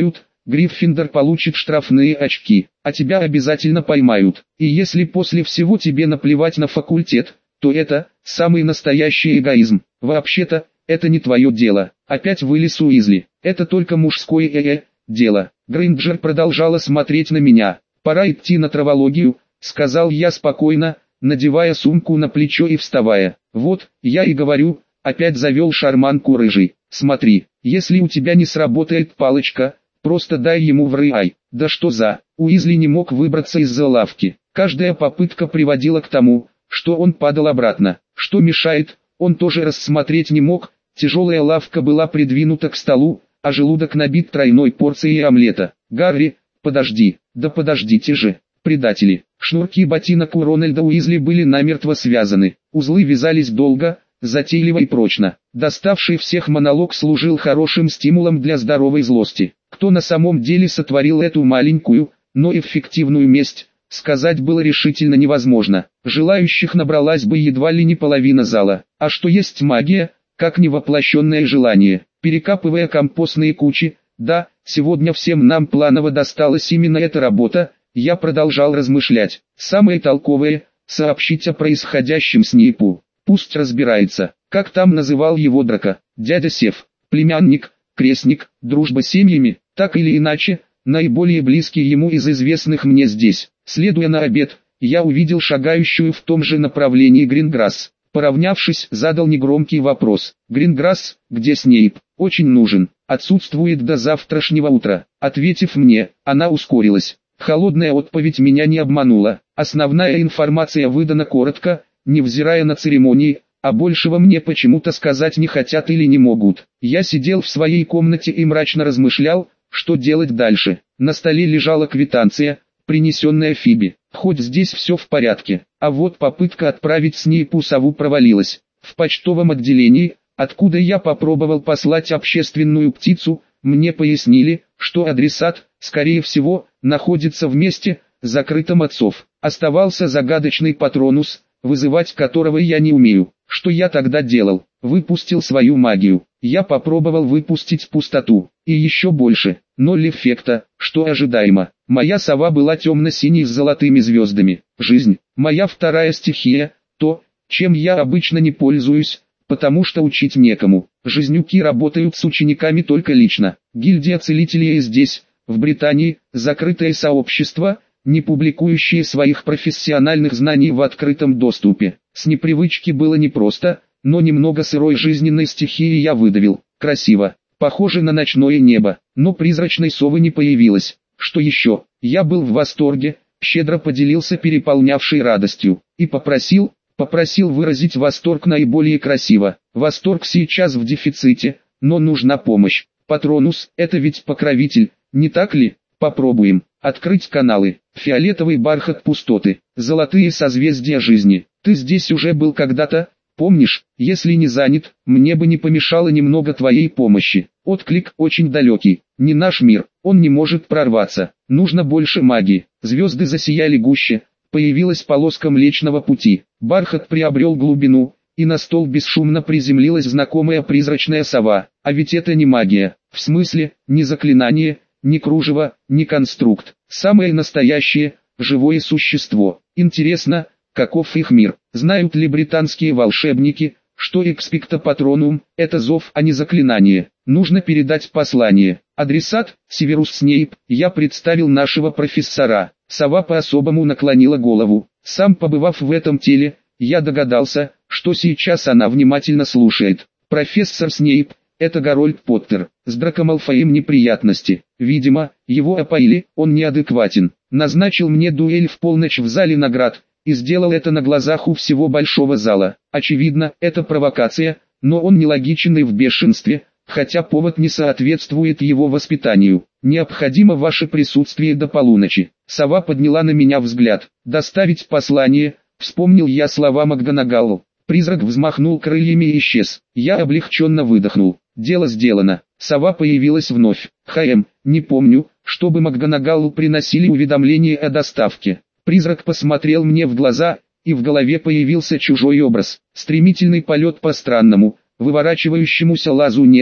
Гриффиндор получит штрафные очки, а тебя обязательно поймают. И если после всего тебе наплевать на факультет, то это самый настоящий эгоизм. Вообще-то, это не твое дело. Опять вылез Уизли. Это только мужское э-э дело. Грейнджер продолжала смотреть на меня. Пора идти на травологию, сказал я спокойно, надевая сумку на плечо и вставая. Вот, я и говорю, опять завел шарманку рыжий. Смотри, если у тебя не сработает палочка, просто дай ему в рай. Да что за... Уизли не мог выбраться из-за лавки. Каждая попытка приводила к тому, что он падал обратно. Что мешает, он тоже рассмотреть не мог. Тяжелая лавка была придвинута к столу, а желудок набит тройной порцией омлета. «Гарри, подожди, да подождите же, предатели!» Шнурки ботинок у Рональда Уизли были намертво связаны. Узлы вязались долго, затейливо и прочно. Доставший всех монолог служил хорошим стимулом для здоровой злости. Кто на самом деле сотворил эту маленькую, но эффективную месть, сказать было решительно невозможно. Желающих набралась бы едва ли не половина зала. А что есть магия, как невоплощенное желание? Перекапывая компостные кучи, да, сегодня всем нам планово досталась именно эта работа, я продолжал размышлять. Самое толковое – сообщить о происходящем Снейпу. Пусть разбирается, как там называл его Драко, дядя Сев, племянник, крестник, дружба с семьями, так или иначе, наиболее близкий ему из известных мне здесь. Следуя на обед, я увидел шагающую в том же направлении Гринграсс. Поравнявшись, задал негромкий вопрос. «Гринграсс, где Снейп? Очень нужен. Отсутствует до завтрашнего утра». Ответив мне, она ускорилась. Холодная отповедь меня не обманула. Основная информация выдана коротко, невзирая на церемонии, а большего мне почему-то сказать не хотят или не могут. Я сидел в своей комнате и мрачно размышлял, что делать дальше. На столе лежала квитанция, принесенная Фиби. Хоть здесь все в порядке, а вот попытка отправить Снейпу сову провалилась. В почтовом отделении, откуда я попробовал послать общественную птицу, мне пояснили, что адресат, скорее всего, находится в месте, закрытом от сов. Оставался загадочный патронус, вызывать которого я не умею. Что я тогда делал? Выпустил свою магию. Я попробовал выпустить пустоту, и еще больше. Ноль эффекта, что ожидаемо. Моя сова была темно-синей с золотыми звездами. Жизнь, моя вторая стихия, то, чем я обычно не пользуюсь, потому что учить некому. Жизнюки работают с учениками только лично. Гильдия целителей здесь, в Британии, закрытое сообщество, не публикующие своих профессиональных знаний в открытом доступе. С непривычки было непросто, но немного сырой жизненной стихии я выдавил. Красиво, похоже на ночное небо, но призрачной совы не появилось. Что еще? Я был в восторге, щедро поделился переполнявшей радостью, и попросил, попросил выразить восторг наиболее красиво. Восторг сейчас в дефиците, но нужна помощь. Патронус, это ведь покровитель, не так ли? Попробуем. Открыть каналы. Фиолетовый бархат пустоты. Золотые созвездия жизни. Ты здесь уже был когда-то, помнишь? Если не занят, мне бы не помешало немного твоей помощи. Отклик очень далекий. Не наш мир, он не может прорваться. Нужно больше магии. Звезды засияли гуще. Появилась полоска Млечного Пути. Бархат приобрел глубину, и на стол бесшумно приземлилась знакомая призрачная сова. А ведь это не магия. В смысле, не заклинание, ни кружево, ни конструкт. Самое настоящее, живое существо. Интересно, каков их мир? Знают ли британские волшебники, что экспекто патронум – это зов, а не заклинание? Нужно передать послание. Адресат – Северус Снейп. Я представил нашего профессора. Сова по-особому наклонила голову. Сам побывав в этом теле, я догадался, что сейчас она внимательно слушает. Профессор Снейп – это Гарольд Поттер. С Драко Малфоем неприятности. Видимо, его опоили, он неадекватен. Назначил мне дуэль в полночь в зале наград, и сделал это на глазах у всего большого зала. Очевидно, это провокация, но он нелогичен и в бешенстве, хотя повод не соответствует его воспитанию. Необходимо ваше присутствие до полуночи. Сова подняла на меня взгляд. Доставить послание, вспомнил я слова МакГонагалл. Призрак взмахнул крыльями и исчез. Я облегченно выдохнул. Дело сделано. Сова появилась вновь. Хм, не помню, чтобы МакГонагалл приносили уведомление о доставке. Призрак посмотрел мне в глаза, и в голове появился чужой образ. Стремительный полет по странному, выворачивающемуся лазу нет,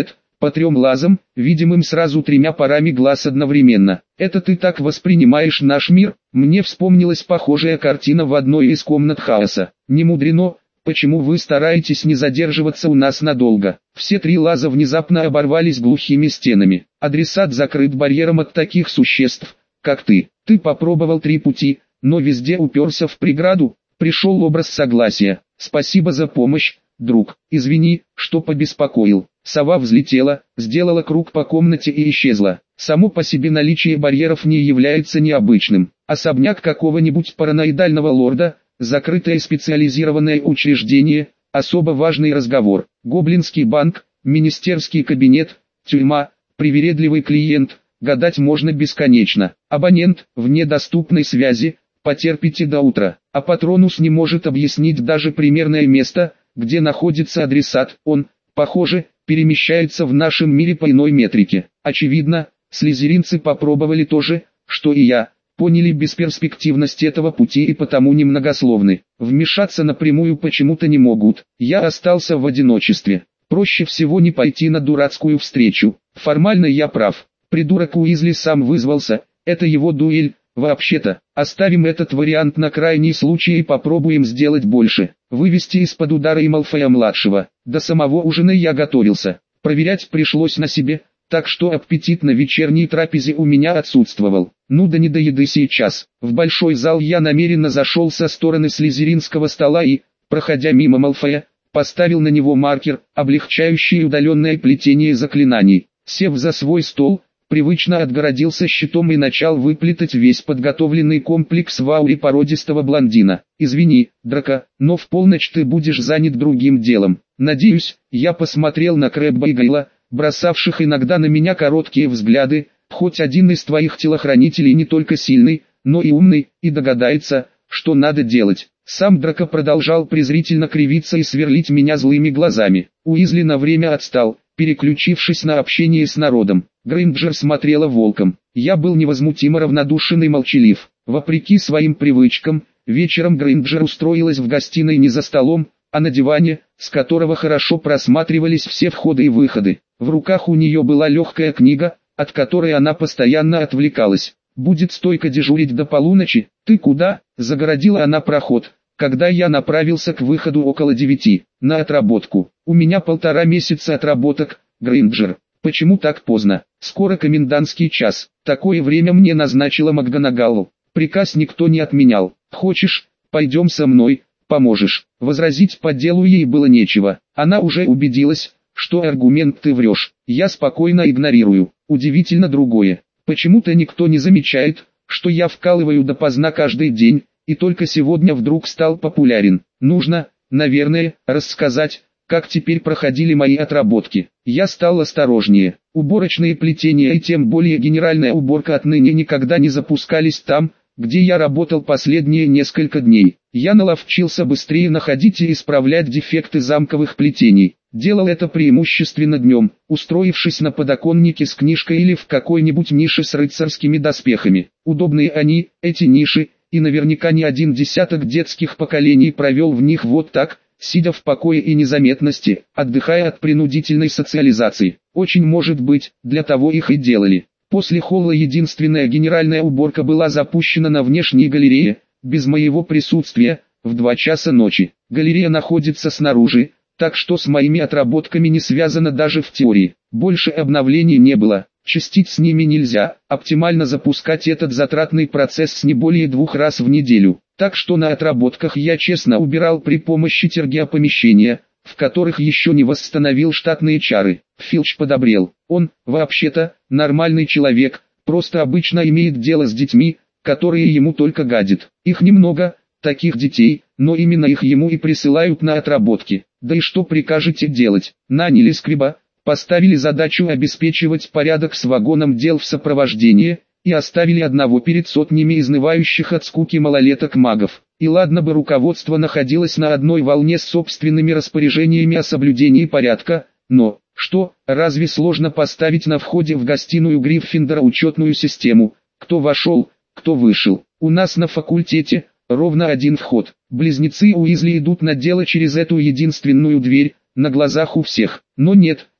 по трем лазам, видимым сразу тремя парами глаз одновременно. Это ты так воспринимаешь наш мир? Мне вспомнилась похожая картина в одной из комнат хаоса. Не мудрено, почему вы стараетесь не задерживаться у нас надолго. Все три лаза внезапно оборвались глухими стенами. Адресат закрыт барьером от таких существ, как ты. Ты попробовал три пути, но везде уперся в преграду. Пришел образ согласия. Спасибо за помощь, друг. Извини, что побеспокоил. Сова взлетела, сделала круг по комнате и исчезла. Само по себе наличие барьеров не является необычным. Особняк какого-нибудь параноидального лорда, закрытое специализированное учреждение, особо важный разговор, гоблинский банк, министерский кабинет, тюрьма, привередливый клиент, гадать можно бесконечно. Абонент, вне доступной связи, потерпите до утра. А Патронус не может объяснить даже примерное место, где находится адресат. Он, похоже, перемещается в нашем мире по иной метрике. Очевидно, слизеринцы попробовали то же, что и я, поняли бесперспективность этого пути и потому немногословны. Вмешаться напрямую почему-то не могут. Я остался в одиночестве. Проще всего не пойти на дурацкую встречу. Формально я прав. Придурок Уизли сам вызвался, это его дуэль. Вообще-то, оставим этот вариант на крайний случай и попробуем сделать больше. Вывести из-под удара и Малфоя-младшего. До самого ужина я готовился. Проверять пришлось на себе, так что аппетит на вечерней трапезе у меня отсутствовал. Ну да не до еды сейчас. В большой зал я намеренно зашел со стороны слизеринского стола и, проходя мимо Малфоя, поставил на него маркер, облегчающий удаленное плетение заклинаний. Сев за свой стол, привычно отгородился щитом и начал выплетать весь подготовленный комплекс в ауре породистого блондина. «Извини, Драко, но в полночь ты будешь занят другим делом. Надеюсь». Я посмотрел на Крэбба и Гайла, бросавших иногда на меня короткие взгляды. «Хоть один из твоих телохранителей не только сильный, но и умный, и догадается, что надо делать». Сам Драко продолжал презрительно кривиться и сверлить меня злыми глазами. Уизли на время отстал, переключившись на общение с народом. Грейнджер смотрела волком. Я был невозмутимо равнодушен и молчалив. Вопреки своим привычкам, вечером Грейнджер устроилась в гостиной не за столом, а на диване, с которого хорошо просматривались все входы и выходы. В руках у нее была легкая книга, от которой она постоянно отвлекалась. «Будет стойко дежурить до полуночи. Ты куда?» — загородила она проход, когда я направился к выходу около девяти. «На отработку. У меня полтора месяца отработок, Грейнджер». «Почему так поздно? Скоро комендантский час. Такое время мне назначила МакГонагал. Приказ никто не отменял. Хочешь, пойдем со мной, поможешь». Возразить по делу ей было нечего. Она уже убедилась, что аргумент «ты врешь» я спокойно игнорирую. Удивительно другое. Почему-то никто не замечает, что я вкалываю допоздна каждый день, и только сегодня вдруг стал популярен. Нужно, наверное, рассказать, как теперь проходили мои отработки. Я стал осторожнее. Уборочные плетения и тем более генеральная уборка отныне никогда не запускались там, где я работал последние несколько дней. Я наловчился быстрее находить и исправлять дефекты замковых плетений. Делал это преимущественно днем, устроившись на подоконнике с книжкой или в какой-нибудь нише с рыцарскими доспехами. Удобные они, эти ниши, и наверняка не один десяток детских поколений провел в них вот так, сидя в покое и незаметности, отдыхая от принудительной социализации. Очень может быть, для того их и делали. После холла единственная генеральная уборка была запущена на внешней галерее, без моего присутствия, в два часа ночи. Галерея находится снаружи, так что с моими отработками не связано даже в теории. Больше обновлений не было, чистить с ними нельзя, оптимально запускать этот затратный процесс с не более двух раз в неделю. Так что на отработках я честно убирал при помощи тергеопомещения, в которых еще не восстановил штатные чары. Филч подобрел. Он, вообще-то, нормальный человек, просто обычно имеет дело с детьми, которые ему только гадят. Их немного, таких детей, но именно их ему и присылают на отработки. Да и что прикажете делать? Наняли скриба, поставили задачу обеспечивать порядок с вагоном дел в сопровождении, и оставили одного перед сотнями изнывающих от скуки малолеток-магов. И ладно бы руководство находилось на одной волне с собственными распоряжениями о соблюдении порядка, но, что, разве сложно поставить на входе в гостиную Гриффиндора учетную систему, кто вошел, кто вышел? У нас на факультете ровно один вход. Близнецы Уизли идут на дело через эту единственную дверь, на глазах у всех. Но нет,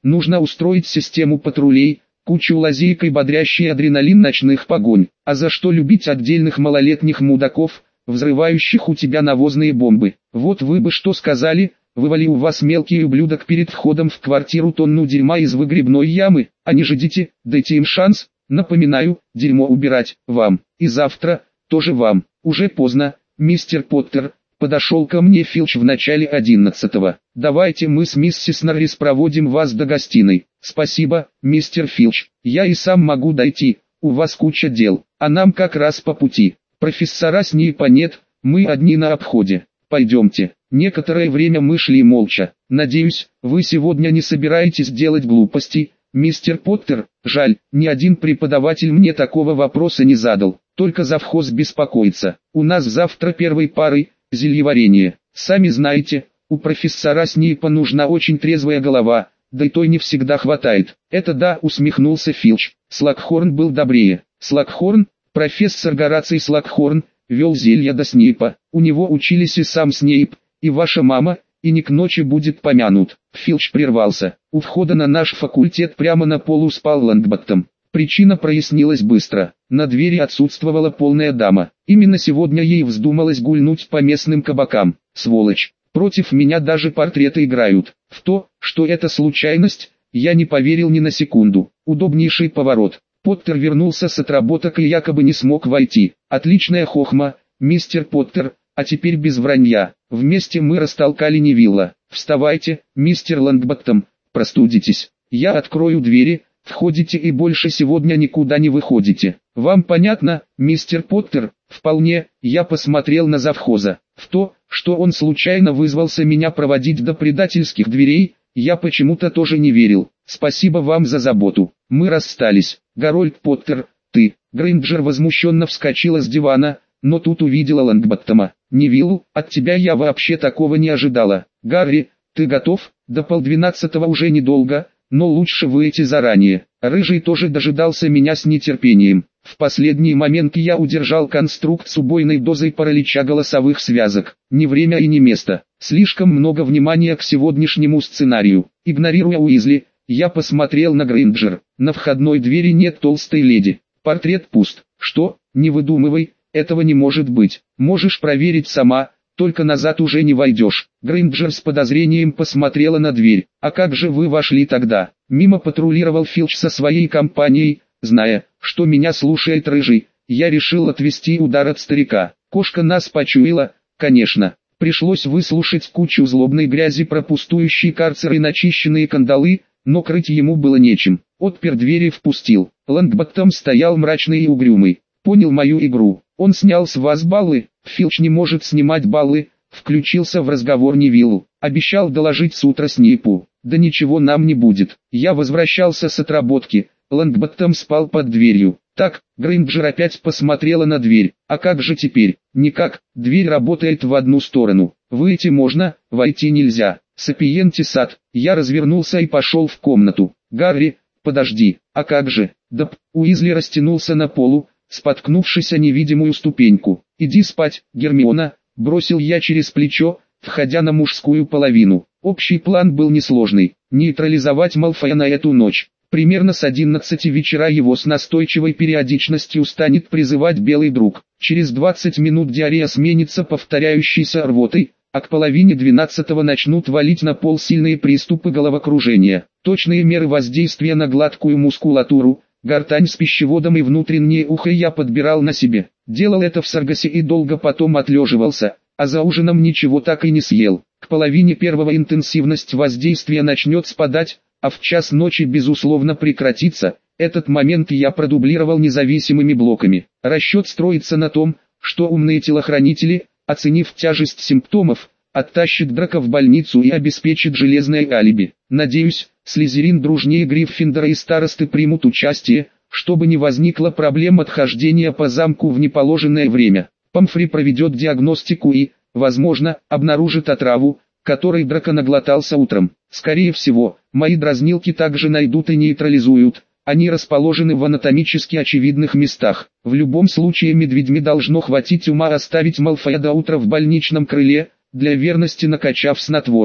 Нужно устроить систему патрулей, кучу лазеек и бодрящий адреналин ночных погонь. А за что любить отдельных малолетних мудаков, взрывающих у тебя навозные бомбы? Вот вы бы что сказали, вывали у вас мелкий ублюдок перед входом в квартиру тонну дерьма из выгребной ямы, а не ждите, дайте им шанс. Напоминаю, дерьмо убирать вам, и завтра, тоже вам. Уже поздно, мистер Поттер. Подошел ко мне Филч в начале одиннадцатого. Давайте мы с миссис Норрис проводим вас до гостиной. Спасибо, мистер Филч. Я и сам могу дойти, у вас куча дел, а нам как раз по пути. Профессора Снейпа нет, мы одни на обходе. Пойдемте. Некоторое время мы шли молча. Надеюсь, вы сегодня не собираетесь делать глупостей, мистер Поттер. Жаль, ни один преподаватель мне такого вопроса не задал. Только завхоз беспокоится. У нас завтра первой парой зельеварение. Сами знаете, у профессора Снейпа нужна очень трезвая голова, да и той не всегда хватает. Это да, усмехнулся Филч. Слакхорн был добрее. Слакхорн, профессор Гораций Слакхорн, вел зелья до Снейпа. У него учились и сам Снейп, и ваша мама, и не к ночи будет помянут. Филч прервался. У входа на наш факультет прямо на полу спал Лонгботтом. Причина прояснилась быстро. На двери отсутствовала полная дама. Именно сегодня ей вздумалось гульнуть по местным кабакам. Сволочь. Против меня даже портреты играют. В то, что это случайность, я не поверил ни на секунду. Удобнейший поворот. Поттер вернулся с отработок и якобы не смог войти. Отличная хохма, мистер Поттер, а теперь без вранья. Вместе мы растолкали Невилла. Вставайте, мистер Лонгботтом, простудитесь. Я открою двери. Входите и больше сегодня никуда не выходите. Вам понятно, мистер Поттер? Вполне. Я посмотрел на завхоза. В то, что он случайно вызвался меня проводить до предательских дверей, я почему-то тоже не верил. Спасибо вам за заботу. Мы расстались. Гарольд Поттер, ты. Грейнджер возмущенно вскочила с дивана, но тут увидела Лонгботтома. Невилл, от тебя я вообще такого не ожидала. Гарри, ты готов? До полдвенадцатого уже недолго. Но лучше выйти заранее. Рыжий тоже дожидался меня с нетерпением. В последний момент я удержал конструкт с убойной дозой паралича голосовых связок. Не время и не место. Слишком много внимания к сегодняшнему сценарию. Игнорируя Уизли, я посмотрел на Грейнджер. На входной двери нет толстой леди. Портрет пуст. Что? Не выдумывай, этого не может быть. Можешь проверить сама. Только назад уже не войдешь. Грейнджер с подозрением посмотрела на дверь. А как же вы вошли тогда? Мимо патрулировал Филч со своей компанией, зная, что меня слушает Рыжий. Я решил отвести удар от старика. Кошка нас почуяла, конечно. Пришлось выслушать кучу злобной грязи про пустующий карцер и начищенные кандалы, но крыть ему было нечем. Отпер двери и впустил. Лонгботтом стоял мрачный и угрюмый. Понял мою игру. Он снял с вас баллы. Филч не может снимать баллы. Включился в разговор Невиллу. Обещал доложить с утра Снейпу. Да ничего нам не будет. Я возвращался с отработки. Лонгботтом спал под дверью. Так, Грейнджер опять посмотрела на дверь. А как же теперь? Никак. Дверь работает в одну сторону. Выйти можно, войти нельзя. Сапиенти сад. Я развернулся и пошел в комнату. Гарри, подожди. А как же? Да, Уизли растянулся на полу, споткнувшись о невидимую ступеньку. «Иди спать, Гермиона», — бросил я через плечо, входя на мужскую половину. Общий план был несложный — нейтрализовать Малфоя на эту ночь. Примерно с одиннадцати вечера его с настойчивой периодичностью станет призывать белый друг. Через двадцать минут диарея сменится повторяющейся рвотой, а к половине двенадцатого начнут валить на пол сильные приступы головокружения. Точные меры воздействия на гладкую мускулатуру, гортань с пищеводом и внутреннее ухо я подбирал на себе. Делал это в Саргасе и долго потом отлеживался, а за ужином ничего так и не съел. К половине первого интенсивность воздействия начнет спадать, а в час ночи безусловно прекратится. Этот момент я продублировал независимыми блоками. Расчет строится на том, что умные телохранители, оценив тяжесть симптомов, оттащат Драко в больницу и обеспечат железное алиби. Надеюсь, Слизерин дружнее Гриффиндора и старосты примут участие, чтобы не возникло проблем отхождения по замку в неположенное время. Помфри проведет диагностику и, возможно, обнаружит отраву, которой Драко наглотался утром. Скорее всего, мои дразнилки также найдут и нейтрализуют. Они расположены в анатомически очевидных местах. В любом случае медведьми должно хватить ума оставить Малфоя до утра в больничном крыле, для верности накачав снотворным.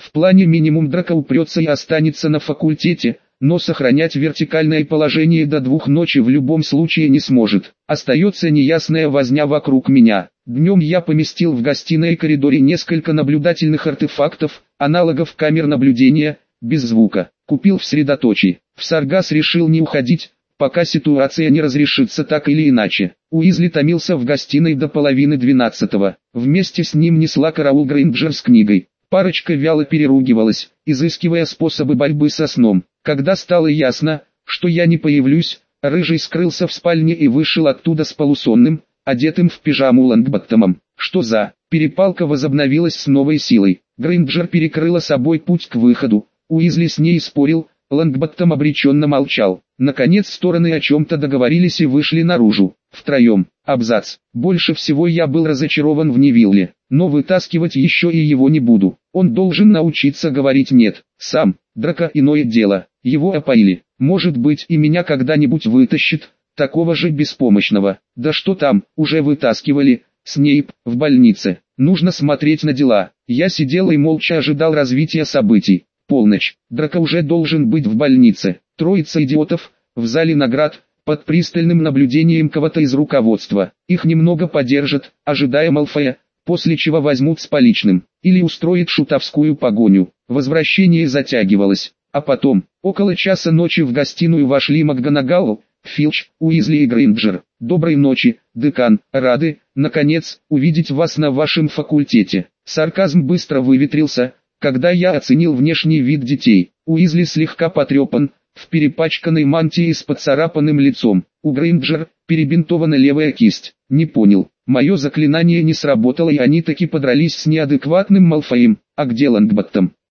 В плане минимум Драко упрется и останется на факультете, но сохранять вертикальное положение до двух ночи в любом случае не сможет. Остается неясная возня вокруг меня. Днем я поместил в гостиной и коридоре несколько наблюдательных артефактов, аналогов камер наблюдения, без звука. Купил в средоточии. В Саргас решил не уходить, пока ситуация не разрешится так или иначе. Уизли томился в гостиной до половины двенадцатого. Вместе с ним несла караул Грейнджер с книгой. Парочка вяло переругивалась, изыскивая способы борьбы со сном. Когда стало ясно, что я не появлюсь, Рыжий скрылся в спальне и вышел оттуда с полусонным, одетым в пижаму Лонгботтомом. Что за... Перепалка возобновилась с новой силой. Грейнджер перекрыла собой путь к выходу. Уизли с ней спорил, Лонгботтом обреченно молчал. Наконец стороны о чем-то договорились и вышли наружу. Втроем. Абзац. Больше всего я был разочарован в Невилле, но вытаскивать еще и его не буду. Он должен научиться говорить «нет». Сам. Драко иное дело. Его опоили. Может быть, и меня когда-нибудь вытащит, такого же беспомощного. Да что там, уже вытаскивали. Снейп, в больнице. Нужно смотреть на дела. Я сидел и молча ожидал развития событий. Полночь. Драко уже должен быть в больнице. Троица идиотов, в зале наград, под пристальным наблюдением кого-то из руководства. Их немного подержат, ожидая Малфоя, после чего возьмут с поличным. Или устроят шутовскую погоню. Возвращение затягивалось. А потом, около часа ночи в гостиную вошли МакГонагал, Филч, Уизли и Грейнджер. «Доброй ночи, декан, рады, наконец, увидеть вас на вашем факультете». Сарказм быстро выветрился, когда я оценил внешний вид детей. Уизли слегка потрепан, в перепачканной мантии с поцарапанным лицом. У Грейнджер перебинтована левая кисть. Не понял, мое заклинание не сработало и они таки подрались с неадекватным Малфоем. А где Лонгботтом?